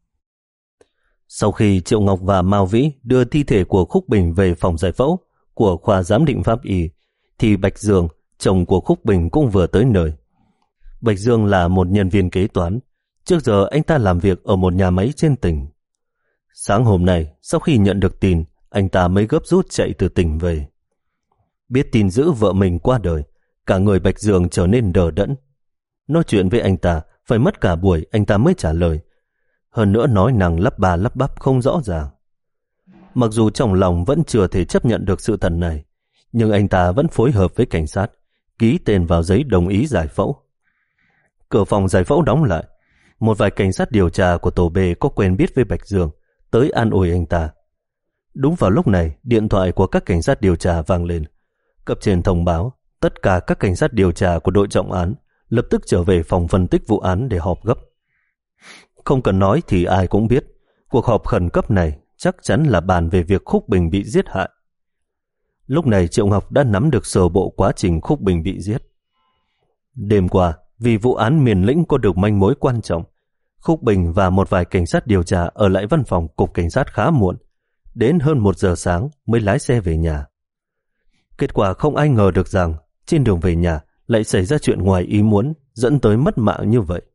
Sau khi Triệu Ngọc và Mao Vĩ đưa thi thể của Khúc Bình về phòng giải phẫu của khoa giám định pháp y, thì Bạch Dương, chồng của Khúc Bình cũng vừa tới nơi. Bạch Dương là một nhân viên kế toán. Trước giờ anh ta làm việc ở một nhà máy trên tỉnh. Sáng hôm nay, sau khi nhận được tin, anh ta mới gấp rút chạy từ tỉnh về. Biết tin dữ vợ mình qua đời, cả người Bạch Dương trở nên đờ đẫn. Nói chuyện với anh ta, phải mất cả buổi anh ta mới trả lời. Hơn nữa nói năng lắp ba lắp bắp không rõ ràng. Mặc dù trong lòng vẫn chưa thể chấp nhận được sự thật này, nhưng anh ta vẫn phối hợp với cảnh sát, ký tên vào giấy đồng ý giải phẫu. Cửa phòng giải phẫu đóng lại. Một vài cảnh sát điều tra của tổ B có quen biết với Bạch Dương, tới an ủi anh ta. Đúng vào lúc này, điện thoại của các cảnh sát điều tra vang lên. Cấp trên thông báo tất cả các cảnh sát điều tra của đội trọng án lập tức trở về phòng phân tích vụ án để họp gấp. Không cần nói thì ai cũng biết, cuộc họp khẩn cấp này chắc chắn là bàn về việc Khúc Bình bị giết hại. Lúc này Triệu Ngọc đã nắm được sơ bộ quá trình Khúc Bình bị giết. Đêm qua, vì vụ án Miền Lĩnh có được manh mối quan trọng, Khúc Bình và một vài cảnh sát điều tra ở lại văn phòng cục cảnh sát khá muộn, đến hơn một giờ sáng mới lái xe về nhà. Kết quả không ai ngờ được rằng trên đường về nhà lại xảy ra chuyện ngoài ý muốn, dẫn tới mất mạng như vậy.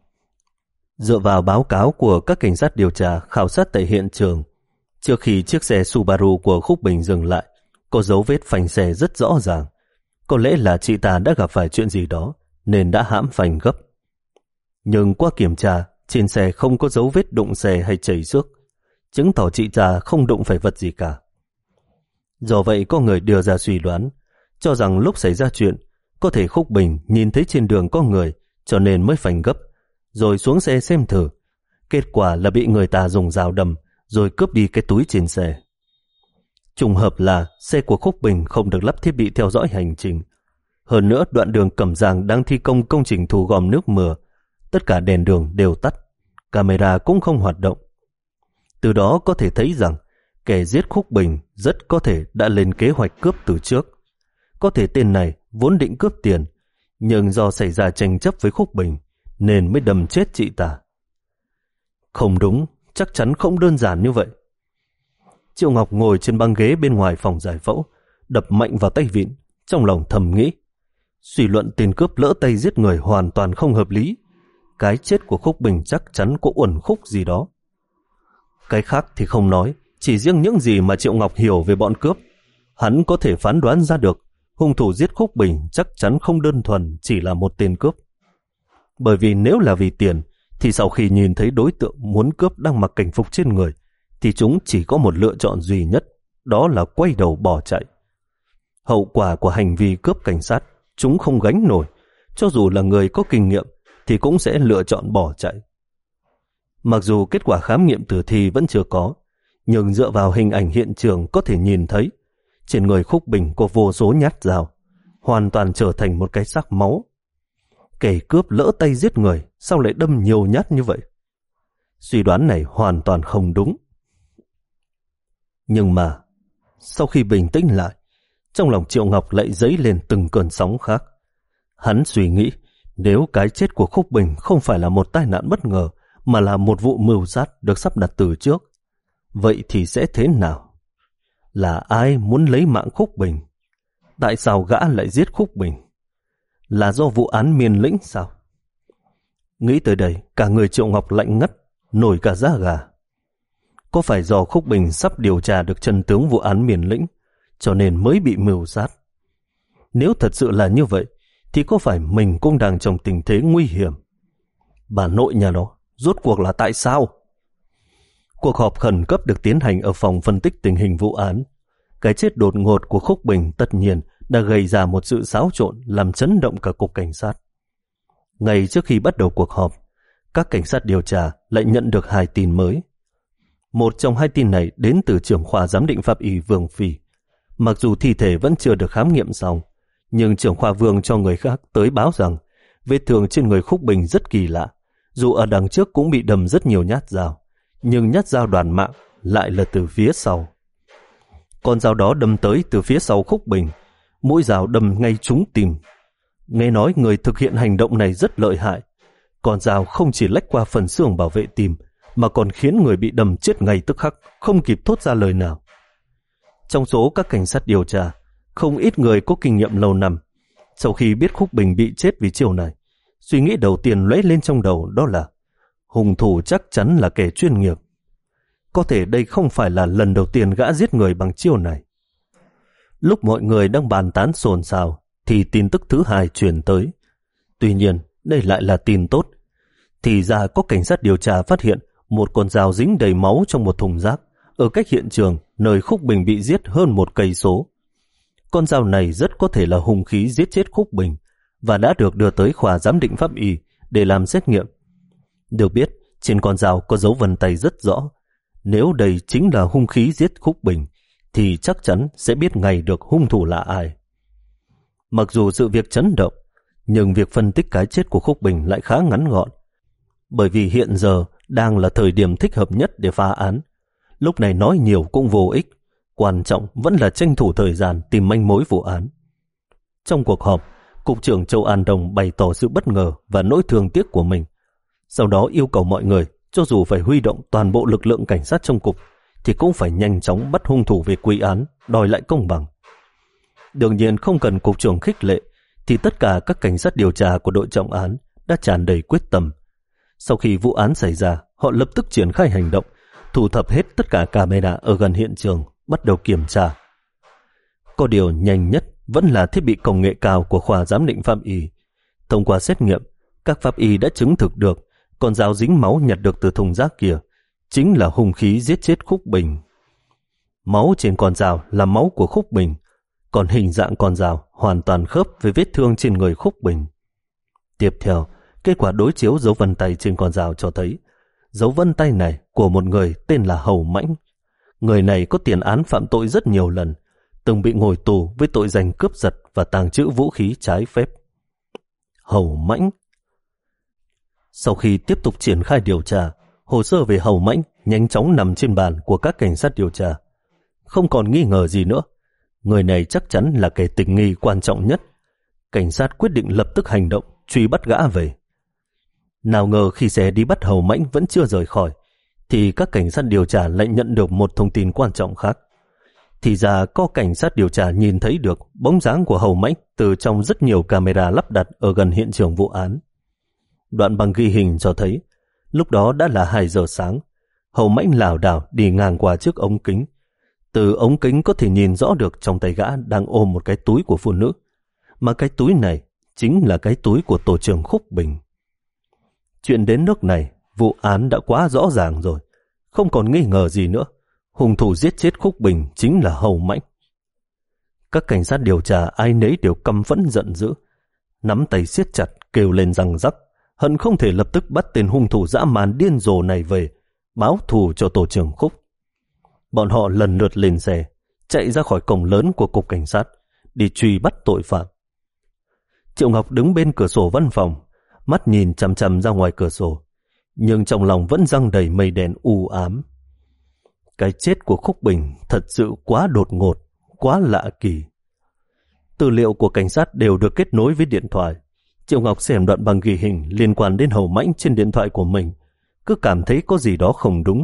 Dựa vào báo cáo của các cảnh sát điều tra khảo sát tại hiện trường, trước khi chiếc xe Subaru của Khúc Bình dừng lại, có dấu vết phanh xe rất rõ ràng. Có lẽ là chị ta đã gặp phải chuyện gì đó nên đã hãm phanh gấp. Nhưng qua kiểm tra, trên xe không có dấu vết đụng xe hay chảy xước, chứng tỏ chị ta không đụng phải vật gì cả. Do vậy có người đưa ra suy đoán, cho rằng lúc xảy ra chuyện, có thể Khúc Bình nhìn thấy trên đường có người cho nên mới phanh gấp, rồi xuống xe xem thử. Kết quả là bị người ta dùng dao đâm rồi cướp đi cái túi trên xe. Trùng hợp là xe của Khúc Bình không được lắp thiết bị theo dõi hành trình. Hơn nữa đoạn đường Cẩm Giàng đang thi công công trình thu gom nước mưa, tất cả đèn đường đều tắt, camera cũng không hoạt động. Từ đó có thể thấy rằng Kẻ giết Khúc Bình rất có thể đã lên kế hoạch cướp từ trước. Có thể tên này vốn định cướp tiền, nhưng do xảy ra tranh chấp với Khúc Bình nên mới đâm chết chị ta. Không đúng, chắc chắn không đơn giản như vậy. Triệu Ngọc ngồi trên băng ghế bên ngoài phòng giải phẫu, đập mạnh vào tay vịn, trong lòng thầm nghĩ. Suy luận tên cướp lỡ tay giết người hoàn toàn không hợp lý. Cái chết của Khúc Bình chắc chắn có uẩn khúc gì đó. Cái khác thì không nói, chỉ riêng những gì mà Triệu Ngọc hiểu về bọn cướp, hắn có thể phán đoán ra được hung thủ giết Khúc Bình chắc chắn không đơn thuần chỉ là một tên cướp. Bởi vì nếu là vì tiền, thì sau khi nhìn thấy đối tượng muốn cướp đang mặc cảnh phục trên người, thì chúng chỉ có một lựa chọn duy nhất, đó là quay đầu bỏ chạy. Hậu quả của hành vi cướp cảnh sát chúng không gánh nổi, cho dù là người có kinh nghiệm thì cũng sẽ lựa chọn bỏ chạy. Mặc dù kết quả khám nghiệm tử thi vẫn chưa có, nhưng dựa vào hình ảnh hiện trường có thể nhìn thấy trên người Khúc Bình có vô số nhát dao, hoàn toàn trở thành một cái xác máu. Kẻ cướp lỡ tay giết người, sao lại đâm nhiều nhát như vậy? Suy đoán này hoàn toàn không đúng. Nhưng mà, sau khi bình tĩnh lại, trong lòng Triệu Ngọc lại dấy lên từng cơn sóng khác. Hắn suy nghĩ, nếu cái chết của Khúc Bình không phải là một tai nạn bất ngờ, mà là một vụ mưu sát được sắp đặt từ trước, vậy thì sẽ thế nào? Là ai muốn lấy mạng Khúc Bình? Tại sao gã lại giết Khúc Bình? Là do vụ án Miền Lĩnh sao? Nghĩ tới đây, cả người Triệu Ngọc lạnh ngắt, nổi cả da gà. Có phải do Khúc Bình sắp điều tra được chân tướng vụ án Miền Lĩnh, cho nên mới bị mưu sát? Nếu thật sự là như vậy, thì có phải mình cũng đang trong tình thế nguy hiểm? Bà nội nhà nó, rốt cuộc là tại sao? Cuộc họp khẩn cấp được tiến hành ở phòng phân tích tình hình vụ án. Cái chết đột ngột của Khúc Bình tất nhiên đã gây ra một sự xáo trộn làm chấn động cả cục cảnh sát. Ngay trước khi bắt đầu cuộc họp, các cảnh sát điều tra lại nhận được hai tin mới. Một trong hai tin này đến từ trưởng khoa giám định pháp y Vương Phi. Mặc dù thi thể vẫn chưa được khám nghiệm xong, nhưng trưởng khoa Vương cho người khác tới báo rằng vết thương trên người Khúc Bình rất kỳ lạ. Dù ở đằng trước cũng bị đâm rất nhiều nhát dao, nhưng nhát dao đoản mạng lại là từ phía sau. Con dao đó đâm tới từ phía sau Khúc Bình, mũi dao đâm ngay trúng tim. Nghe nói người thực hiện hành động này rất lợi hại. Con dao không chỉ lách qua phần xương bảo vệ tim, mà còn khiến người bị đâm chết ngay tức khắc, không kịp thốt ra lời nào. Trong số các cảnh sát điều tra, không ít người có kinh nghiệm lâu năm. Sau khi biết Khúc Bình bị chết vì chiêu này, suy nghĩ đầu tiên lóe lên trong đầu đó là hung thủ chắc chắn là kẻ chuyên nghiệp. Có thể đây không phải là lần đầu tiên gã giết người bằng chiêu này. Lúc mọi người đang bàn tán xôn xao thì tin tức thứ hai truyền tới. Tuy nhiên, đây lại là tin tốt. Thì ra có cảnh sát điều tra phát hiện một con dao dính đầy máu trong một thùng rác ở cách hiện trường nơi Khúc Bình bị giết hơn một cây số. Con dao này rất có thể là hung khí giết chết Khúc Bình và đã được đưa tới khoa giám định pháp y để làm xét nghiệm. Được biết, trên con dao có dấu vân tay rất rõ. Nếu đây chính là hung khí giết Khúc Bình, thì chắc chắn sẽ biết ngay được hung thủ là ai. Mặc dù sự việc chấn động, nhưng việc phân tích cái chết của Khúc Bình lại khá ngắn gọn. Bởi vì hiện giờ đang là thời điểm thích hợp nhất để phá án. Lúc này nói nhiều cũng vô ích. Quan trọng vẫn là tranh thủ thời gian tìm manh mối vụ án. Trong cuộc họp, Cục trưởng Châu An Đông bày tỏ sự bất ngờ và nỗi thương tiếc của mình. Sau đó yêu cầu mọi người, cho dù phải huy động toàn bộ lực lượng cảnh sát trong cục, thì cũng phải nhanh chóng bắt hung thủ về quy án, đòi lại công bằng. Đương nhiên không cần Cục trưởng khích lệ, thì tất cả các cảnh sát điều tra của đội trọng án đã tràn đầy quyết tâm. Sau khi vụ án xảy ra, họ lập tức triển khai hành động, thu thập hết tất cả camera ở gần hiện trường, bắt đầu kiểm tra. Có điều nhanh nhất vẫn là thiết bị công nghệ cao của khoa giám định pháp y. Thông qua xét nghiệm, các pháp y đã chứng thực được con dao dính máu nhặt được từ thùng rác kia chính là hung khí giết chết Khúc Bình. Máu trên con dao là máu của Khúc Bình, còn hình dạng con dao hoàn toàn khớp với vết thương trên người Khúc Bình. Tiếp theo, kết quả đối chiếu dấu vân tay trên con dao cho thấy dấu vân tay này của một người tên là Hầu Mãnh. Người này có tiền án phạm tội rất nhiều lần, từng bị ngồi tù với tội danh cướp giật và tàng trữ vũ khí trái phép. Hầu Mãnh. Sau khi tiếp tục triển khai điều tra, hồ sơ về Hầu Mãnh nhanh chóng nằm trên bàn của các cảnh sát điều tra. Không còn nghi ngờ gì nữa, người này chắc chắn là kẻ tình nghi quan trọng nhất. Cảnh sát quyết định lập tức hành động, truy bắt gã về. Nào ngờ khi xe đi bắt Hầu Mãnh vẫn chưa rời khỏi, thì các cảnh sát điều tra lại nhận được một thông tin quan trọng khác. Thì ra có cảnh sát điều tra nhìn thấy được bóng dáng của Hầu Mãnh từ trong rất nhiều camera lắp đặt ở gần hiện trường vụ án. Đoạn băng ghi hình cho thấy, lúc đó đã là hai giờ sáng, Hầu Mãnh lảo đảo đi ngang qua trước ống kính. Từ ống kính có thể nhìn rõ được trong tay gã đang ôm một cái túi của phụ nữ, mà cái túi này chính là cái túi của tổ trưởng Khúc Bình. Chuyện đến nước này, vụ án đã quá rõ ràng rồi, không còn nghi ngờ gì nữa. Hung thủ giết chết Khúc Bình chính là Hầu Mãnh. Các cảnh sát điều tra ai nấy đều căm phẫn giận dữ, nắm tay siết chặt kêu lên răng rắc, hận không thể lập tức bắt tên hung thủ dã man điên rồ này về, báo thù cho tổ trưởng Khúc. Bọn họ lần lượt lên xe, chạy ra khỏi cổng lớn của cục cảnh sát, đi truy bắt tội phạm. Triệu Ngọc đứng bên cửa sổ văn phòng, mắt nhìn chằm chằm ra ngoài cửa sổ, nhưng trong lòng vẫn giăng đầy mây đen u ám. Cái chết của Khúc Bình thật sự quá đột ngột, quá lạ kỳ. Tư liệu của cảnh sát đều được kết nối với điện thoại. Triệu Ngọc xem đoạn băng ghi hình liên quan đến Hầu Mãnh trên điện thoại của mình, cứ cảm thấy có gì đó không đúng.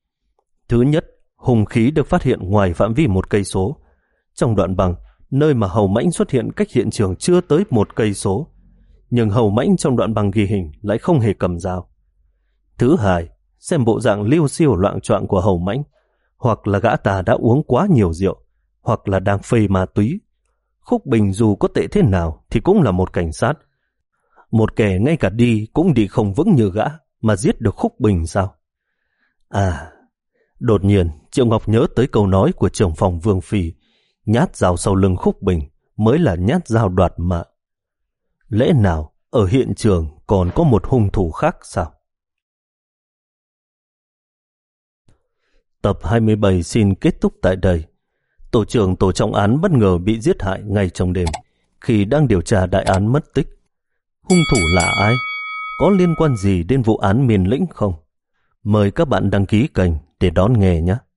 Thứ nhất, hung khí được phát hiện ngoài phạm vi một cây số. Trong đoạn băng, nơi mà Hầu Mãnh xuất hiện cách hiện trường chưa tới một cây số, nhưng Hầu Mãnh trong đoạn băng ghi hình lại không hề cầm dao. Thứ hai, xem bộ dạng liêu xiêu loạng choạng của Hầu Mãnh, hoặc là gã ta đã uống quá nhiều rượu, hoặc là đang phê ma túy. Khúc Bình dù có tệ thế nào thì cũng là một cảnh sát. Một kẻ ngay cả đi cũng đi không vững như gã mà giết được Khúc Bình sao? À, đột nhiên Triệu Ngọc nhớ tới câu nói của trưởng phòng Vương Phi, nhát dao sau lưng Khúc Bình mới là nhát dao đoạt mạng. Lẽ nào ở hiện trường còn có một hung thủ khác sao? Tập hai mươi bảy xin kết thúc tại đây. Tổ trưởng tổ trọng án bất ngờ bị giết hại ngay trong đêm khi đang điều tra đại án mất tích. Hung thủ là ai? Có liên quan gì đến vụ án Miền Lĩnh không? Mời các bạn đăng ký kênh để đón nghe nhé.